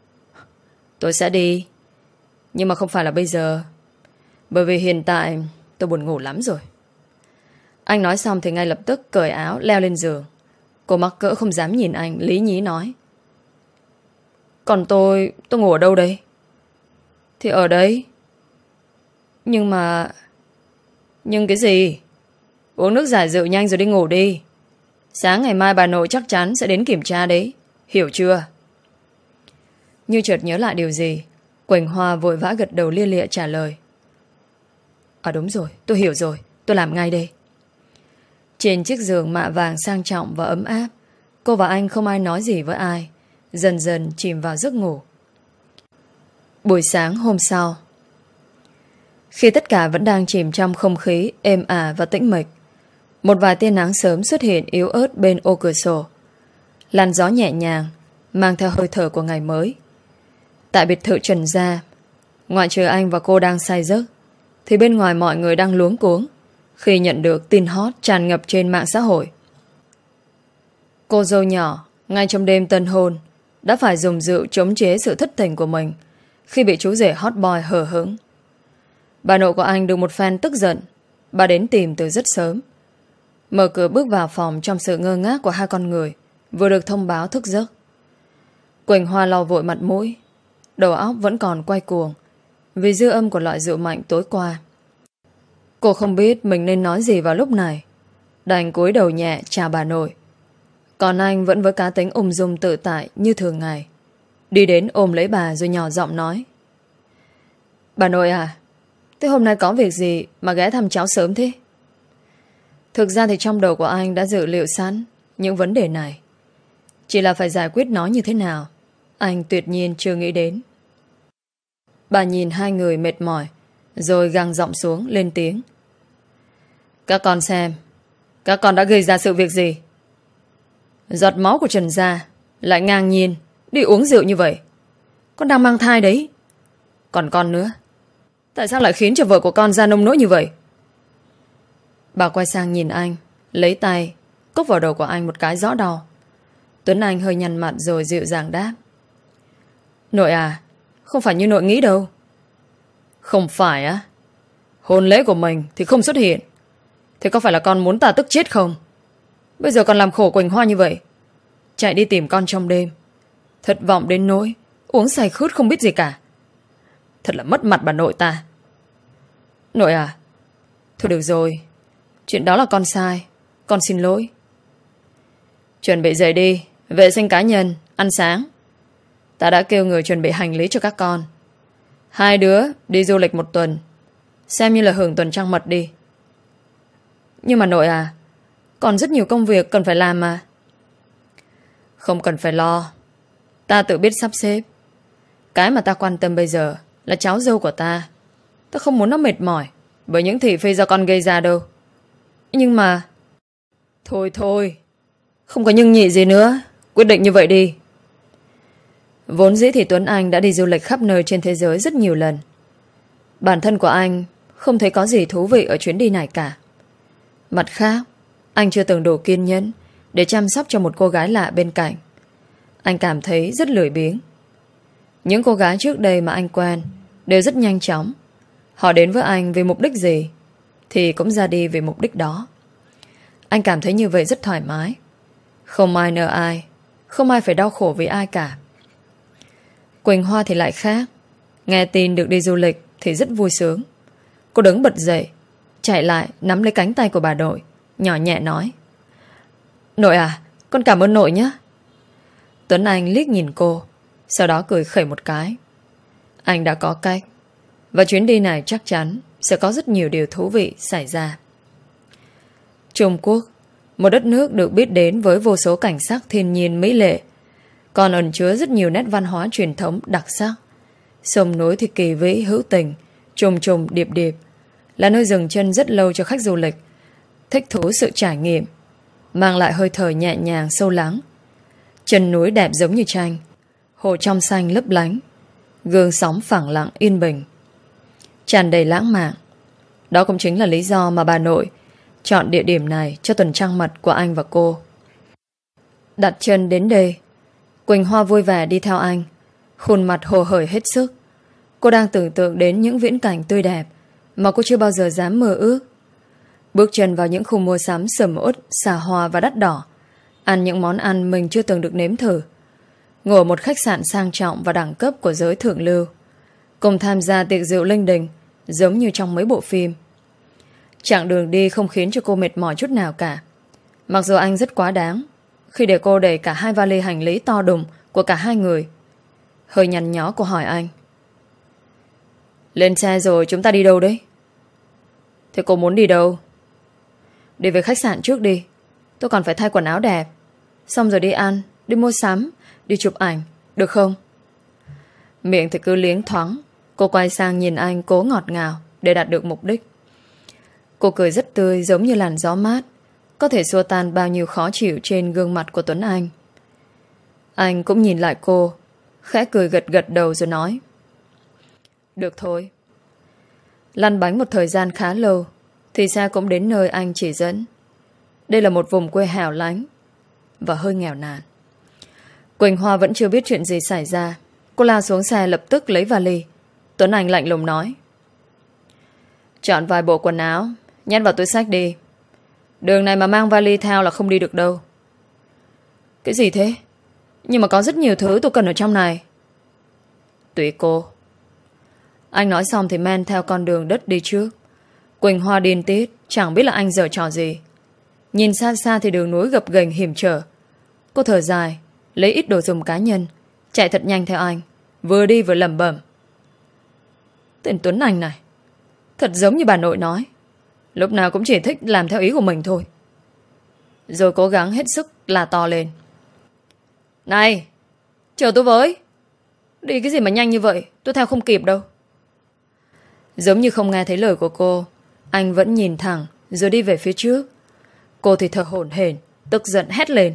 Tôi sẽ đi, nhưng mà không phải là bây giờ. Bởi vì hiện tại tôi buồn ngủ lắm rồi. Anh nói xong thì ngay lập tức cởi áo leo lên giường. Cô mắc cỡ không dám nhìn anh, lý nhí nói: Còn tôi, tôi ngủ ở đâu đây? Thì ở đây. Nhưng mà... Nhưng cái gì? Uống nước giải rượu nhanh rồi đi ngủ đi. Sáng ngày mai bà nội chắc chắn sẽ đến kiểm tra đấy. Hiểu chưa? Như chợt nhớ lại điều gì, Quỳnh Hoa vội vã gật đầu lia lịa trả lời: À đúng rồi, tôi hiểu rồi. Tôi làm ngay đây. Trên chiếc giường mạ vàng sang trọng và ấm áp, cô và anh không ai nói gì với ai, dần dần chìm vào giấc ngủ. Buổi sáng hôm sau, khi tất cả vẫn đang chìm trong không khí êm ả và tĩnh mịch, một vài tia nắng sớm xuất hiện yếu ớt bên ô cửa sổ. Làn gió nhẹ nhàng mang theo hơi thở của ngày mới. Tại biệt thự Trần Gia, ngoại trừ anh và cô đang say giấc, thì bên ngoài mọi người đang luống cuống khi nhận được tin hot tràn ngập trên mạng xã hội. Cô dâu nhỏ ngay trong đêm tân hôn đã phải dùng rượu chống chế sự thất tình của mình khi bị chú rể hot boy hờ hững. Bà nội của anh được một fan tức giận. Bà đến tìm từ rất sớm. Mở cửa bước vào phòng trong sự ngơ ngác của hai con người vừa được thông báo thức giấc. Quỳnh Hoa lau vội mặt mũi, đầu óc vẫn còn quay cuồng vì dư âm của loại rượu mạnh tối qua. Cô không biết mình nên nói gì vào lúc này, đành cúi đầu nhẹ chào bà nội. Còn anh vẫn với cá tính ung dung tự tại như thường ngày, đi đến ôm lấy bà rồi nhỏ giọng nói: Bà nội à, thế hôm nay có việc gì mà ghé thăm cháu sớm thế? Thực ra thì trong đầu của anh đã dự liệu sẵn những vấn đề này, chỉ là phải giải quyết nó như thế nào anh tuyệt nhiên chưa nghĩ đến. Bà nhìn hai người mệt mỏi rồi gằn giọng xuống lên tiếng: Các con xem, các con đã gây ra sự việc gì? Giọt máu của Trần Gia lại ngang nhiên đi uống rượu như vậy. Con đang mang thai đấy. Còn con nữa, tại sao lại khiến cho vợ của con ra nông nỗi như vậy? Bà quay sang nhìn anh, lấy tay cốc vào đầu của anh một cái rõ đau. Tuấn Anh hơi nhăn mặt rồi dịu dàng đáp: Nội à, không phải như nội nghĩ đâu. Không phải á? Hôn lễ của mình thì không xuất hiện, thế có phải là con muốn ta tức chết không? Bây giờ còn làm khổ Quỳnh Hoa như vậy, chạy đi tìm con trong đêm, thất vọng đến nỗi uống say khướt không biết gì cả. Thật là mất mặt bà nội ta. Nội à, thôi được rồi, chuyện đó là con sai, con xin lỗi. Chuẩn bị dậy đi, vệ sinh cá nhân, ăn sáng. Ta đã kêu người chuẩn bị hành lý cho các con. Hai đứa đi du lịch một tuần, xem như là hưởng tuần trăng mật đi. Nhưng mà nội à, còn rất nhiều công việc cần phải làm mà. Không cần phải lo, ta tự biết sắp xếp. Cái mà ta quan tâm bây giờ là cháu dâu của ta. Ta không muốn nó mệt mỏi bởi những thị phi do con gây ra đâu. Nhưng mà... Thôi thôi, không có nhưng nhị gì nữa, quyết định như vậy đi. Vốn dĩ thì Tuấn Anh đã đi du lịch khắp nơi trên thế giới rất nhiều lần. Bản thân của anh không thấy có gì thú vị ở chuyến đi này cả. Mặt khác, anh chưa từng đủ kiên nhẫn để chăm sóc cho một cô gái lạ bên cạnh. Anh cảm thấy rất lười biếng. Những cô gái trước đây mà anh quen đều rất nhanh chóng. Họ đến với anh vì mục đích gì thì cũng ra đi vì mục đích đó. Anh cảm thấy như vậy rất thoải mái. Không ai nợ ai, không ai phải đau khổ vì ai cả. Quỳnh Hoa thì lại khác. Nghe tin được đi du lịch thì rất vui sướng. Cô đứng bật dậy, chạy lại nắm lấy cánh tay của bà nội, nhỏ nhẹ nói: Nội à, con cảm ơn nội nhé. Tuấn Anh liếc nhìn cô, sau đó cười khẩy một cái. Anh đã có cách, và chuyến đi này chắc chắn sẽ có rất nhiều điều thú vị xảy ra. Trung Quốc, một đất nước được biết đến với vô số cảnh sắc thiên nhiên mỹ lệ, còn ẩn chứa rất nhiều nét văn hóa truyền thống đặc sắc. Sông núi thì kỳ vĩ hữu tình, trùng trùng điệp điệp, là nơi dừng chân rất lâu cho khách du lịch, thích thú sự trải nghiệm, mang lại hơi thở nhẹ nhàng sâu lắng. Chân núi đẹp giống như tranh, hồ trong xanh lấp lánh, gương sóng phẳng lặng yên bình, tràn đầy lãng mạn. Đó cũng chính là lý do mà bà nội chọn địa điểm này cho tuần trăng mật của anh và cô. Đặt chân đến đây, Quỳnh Hoa vui vẻ đi theo anh, khuôn mặt hồ hởi hết sức. Cô đang tưởng tượng đến những viễn cảnh tươi đẹp mà cô chưa bao giờ dám mơ ước. Bước chân vào những khu mua sắm sầm uất, xa hoa và đắt đỏ, ăn những món ăn mình chưa từng được nếm thử, ngồi ở một khách sạn sang trọng và đẳng cấp của giới thượng lưu, cùng tham gia tiệc rượu linh đình giống như trong mấy bộ phim. Chặng đường đi không khiến cho cô mệt mỏi chút nào cả. Mặc dù anh rất quá đáng khi để cô đẩy cả hai vali hành lý to đùng của cả hai người. Hơi nhăn nhó cô hỏi anh: Lên xe rồi chúng ta đi đâu đấy? Thế cô muốn đi đâu? Đi về khách sạn trước đi, tôi còn phải thay quần áo đẹp, xong rồi đi ăn, đi mua sắm, đi chụp ảnh, được không? Miệng thì cứ liếng thoáng. Cô quay sang nhìn anh cố ngọt ngào để đạt được mục đích. Cô cười rất tươi giống như làn gió mát, có thể xua tan bao nhiêu khó chịu trên gương mặt của Tuấn Anh. Anh cũng nhìn lại cô, khẽ cười gật gật đầu rồi nói: Được thôi. Lăn bánh một thời gian khá lâu thì xe cũng đến nơi anh chỉ dẫn. Đây là một vùng quê hẻo lánh và hơi nghèo nàn. Quỳnh Hoa vẫn chưa biết chuyện gì xảy ra. Cô lao xuống xe lập tức lấy vali. Tuấn Anh lạnh lùng nói: Chọn vài bộ quần áo, nhét vào túi xách đi. Đường này mà mang vali theo là không đi được đâu. Cái gì thế? Nhưng mà có rất nhiều thứ tôi cần ở trong này. Tùy cô. Anh nói xong thì men theo con đường đất đi trước. Quỳnh Hoa điên tiết, chẳng biết là anh giở trò gì. Nhìn xa xa thì đường núi gập ghềnh hiểm trở. Cô thở dài, lấy ít đồ dùng cá nhân, chạy thật nhanh theo anh, vừa đi vừa lẩm bẩm: Tên Tuấn Anh này thật giống như bà nội nói, lúc nào cũng chỉ thích làm theo ý của mình thôi. Rồi cố gắng hết sức là to lên: Này, chờ tôi với. Đi cái gì mà nhanh như vậy, tôi theo không kịp đâu. Giống như không nghe thấy lời của cô, anh vẫn nhìn thẳng rồi đi về phía trước. Cô thì thở hổn hển, tức giận hét lên: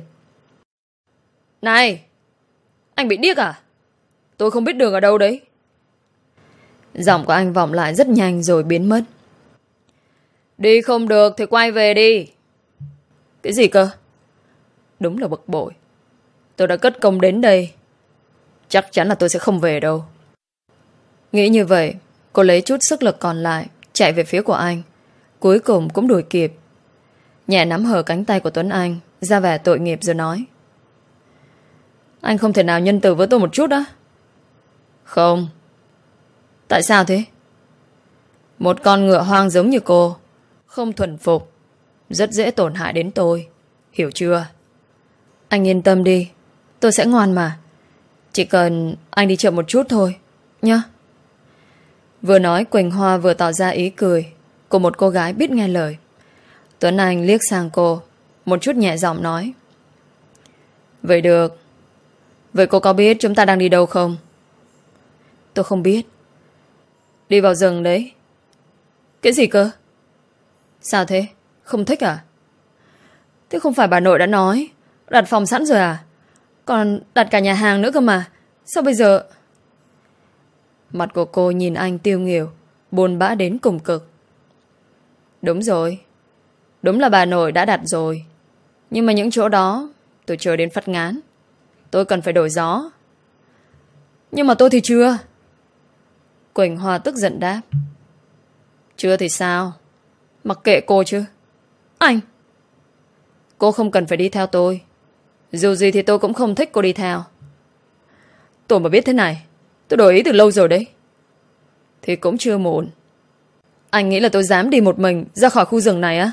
Này, anh bị điếc à? Tôi không biết đường ở đâu đấy. Giọng của anh vọng lại rất nhanh rồi biến mất. Đi không được thì quay về đi. Cái gì cơ? Đúng là bực bội. Tôi đã cất công đến đây, chắc chắn là tôi sẽ không về đâu. Nghĩ như vậy, cô lấy chút sức lực còn lại chạy về phía của anh. Cuối cùng cũng đuổi kịp. Nhẹ nắm hờ cánh tay của Tuấn Anh, ra vẻ tội nghiệp rồi nói: Anh không thể nào nhân từ với tôi một chút á? Không. Tại sao thế? Một con ngựa hoang giống như cô, không thuần phục, rất dễ tổn hại đến tôi, hiểu chưa? Anh yên tâm đi, tôi sẽ ngoan mà. Chỉ cần anh đi chậm một chút thôi nhá. Vừa nói Quỳnh Hoa vừa tỏ ra ý cười của một cô gái biết nghe lời. Tuấn Anh liếc sang cô, một chút nhẹ giọng nói: Vậy được. Vậy cô có biết chúng ta đang đi đâu không? Tôi không biết. Đi vào rừng đấy. Cái gì cơ? Sao thế? Không thích à? Thế không phải bà nội đã nói đặt phòng sẵn rồi à? Còn đặt cả nhà hàng nữa cơ mà. Sao bây giờ? Mặt của cô nhìn anh tiêu nghỉu, buồn bã đến cùng cực. Đúng rồi, đúng là bà nội đã đặt rồi. Nhưng mà những chỗ đó tôi chờ đến phát ngán. Tôi cần phải đổi gió. Nhưng mà tôi thì chưa. Quỳnh Hoa tức giận đáp: Chưa thì sao? Mặc kệ cô chứ. Anh! Cô không cần phải đi theo tôi. Dù gì thì tôi cũng không thích cô đi theo. Tôi mà biết thế này, tôi đổi ý từ lâu rồi đấy. Thì cũng chưa muộn. Anh nghĩ là tôi dám đi một mình ra khỏi khu rừng này á?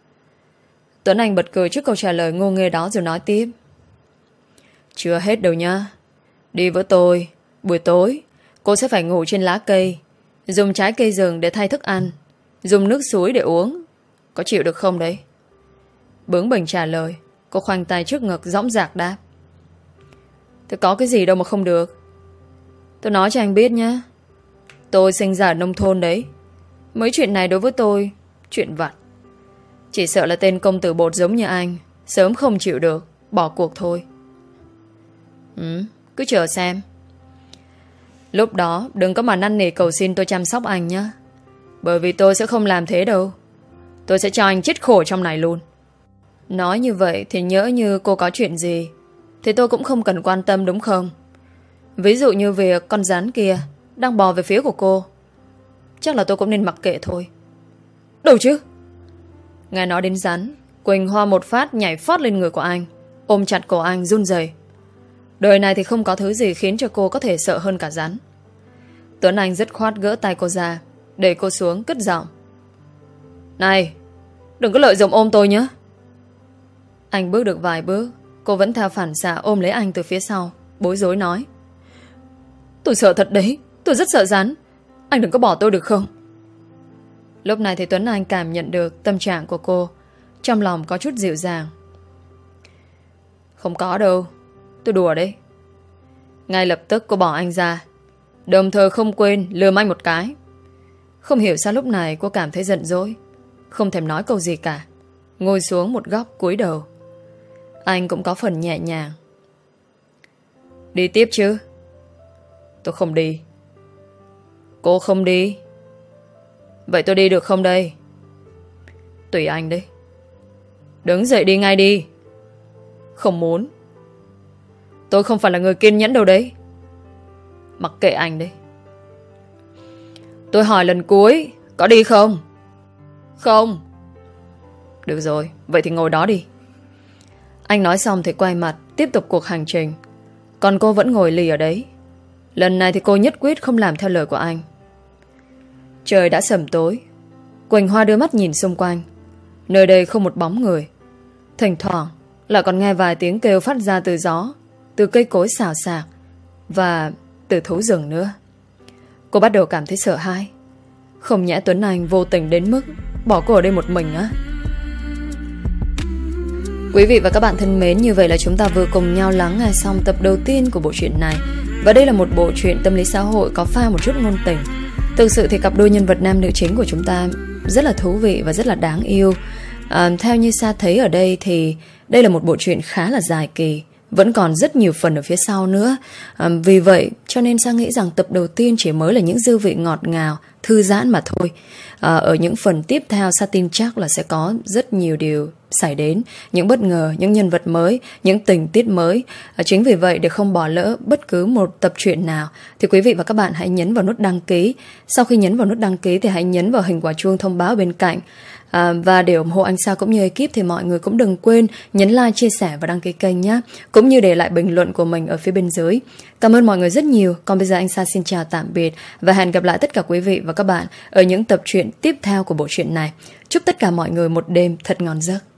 Tuấn Anh bật cười trước câu trả lời ngô nghê đó rồi nói tiếp: Chưa hết đâu nhá. Đi với tôi, buổi tối cô sẽ phải ngủ trên lá cây, dùng trái cây rừng để thay thức ăn, dùng nước suối để uống. Có chịu được không đấy? Bướng bỉnh trả lời. Cô khoanh tay trước ngực dõng dạc đáp: Thế có cái gì đâu mà không được. Tôi nói cho anh biết nhé, tôi sinh ra ở nông thôn đấy. Mấy chuyện này đối với tôi chuyện vặt. Chỉ sợ là tên công tử bột giống như anh sớm không chịu được, bỏ cuộc thôi. Ừ, cứ chờ xem. Lúc đó đừng có mà năn nỉ cầu xin tôi chăm sóc anh nhé. Bởi vì tôi sẽ không làm thế đâu. Tôi sẽ cho anh chết khổ trong này luôn. Nói như vậy thì nhỡ như cô có chuyện gì thì tôi cũng không cần quan tâm đúng không? Ví dụ như việc con rắn kia đang bò về phía của cô, chắc là tôi cũng nên mặc kệ thôi. Đâu chứ? Nghe nói đến rắn, Quỳnh Hoa một phát nhảy phót lên người của anh, ôm chặt cổ anh run rẩy. Đời này thì không có thứ gì khiến cho cô có thể sợ hơn cả rắn. Tuấn Anh dứt khoát gỡ tay cô ra, để cô xuống cất giọng: Này, đừng có lợi dụng ôm tôi nhé. Anh bước được vài bước, cô vẫn theo phản xạ ôm lấy anh từ phía sau, bối rối nói: Tôi sợ thật đấy, tôi rất sợ rắn. Anh đừng có bỏ tôi được không? Lúc này thì Tuấn Anh cảm nhận được tâm trạng của cô, trong lòng có chút dịu dàng. Không có đâu, tôi đùa đấy. Ngay lập tức cô bỏ anh ra, đồng thời không quên lườm anh một cái. Không hiểu sao lúc này cô cảm thấy giận dỗi, không thèm nói câu gì cả, ngồi xuống một góc cúi đầu. Anh cũng có phần nhẹ nhàng: Đi tiếp chứ? Tôi không đi. Cô không đi? Vậy tôi đi được không đây? Tùy anh đấy. Đứng dậy đi ngay đi. Không muốn. Tôi không phải là người kiên nhẫn đâu đấy. Mặc kệ anh đấy. Tôi hỏi lần cuối, có đi không? Không. Được rồi, vậy thì ngồi đó đi. Anh nói xong thì quay mặt tiếp tục cuộc hành trình. Còn cô vẫn ngồi lì ở đấy. Lần này thì cô nhất quyết không làm theo lời của anh. Trời đã sầm tối. Quỳnh Hoa đưa mắt nhìn xung quanh. Nơi đây không một bóng người. Thỉnh thoảng lại còn nghe vài tiếng kêu phát ra từ gió, từ cây cối xào xạc và từ thú rừng nữa. Cô bắt đầu cảm thấy sợ hãi. Không nhẽ Tuấn Anh vô tình đến mức bỏ cô ở đây một mình á? Quý vị và các bạn thân mến, như vậy là chúng ta vừa cùng nhau lắng nghe xong tập đầu tiên của bộ truyện này. Và đây là một bộ truyện tâm lý xã hội có pha một chút ngôn tình. Thực sự thì cặp đôi nhân vật nam nữ chính của chúng ta rất là thú vị và rất là đáng yêu. à, Theo như Sa thấy ở đây thì đây là một bộ truyện khá là dài kỳ, vẫn còn rất nhiều phần ở phía sau nữa. à, Vì vậy cho nên Sa nghĩ rằng tập đầu tiên chỉ mới là những dư vị ngọt ngào, thư giãn mà thôi. À, ở những phần tiếp theo Sa tin chắc là sẽ có rất nhiều điều xảy đến, những bất ngờ, những nhân vật mới, những tình tiết mới. À, chính vì vậy để không bỏ lỡ bất cứ một tập truyện nào thì quý vị và các bạn hãy nhấn vào nút đăng ký. Sau khi nhấn vào nút đăng ký thì hãy nhấn vào hình quả chuông thông báo bên cạnh. À, và để ủng hộ anh Sa cũng như ekip thì mọi người cũng đừng quên nhấn like, chia sẻ và đăng ký kênh nhé, cũng như để lại bình luận của mình ở phía bên dưới. Cảm ơn mọi người rất nhiều. Còn bây giờ anh Sa xin chào tạm biệt và hẹn gặp lại tất cả quý vị và các bạn ở những tập truyện tiếp theo của bộ truyện này. Chúc tất cả mọi người một đêm thật ngon giấc.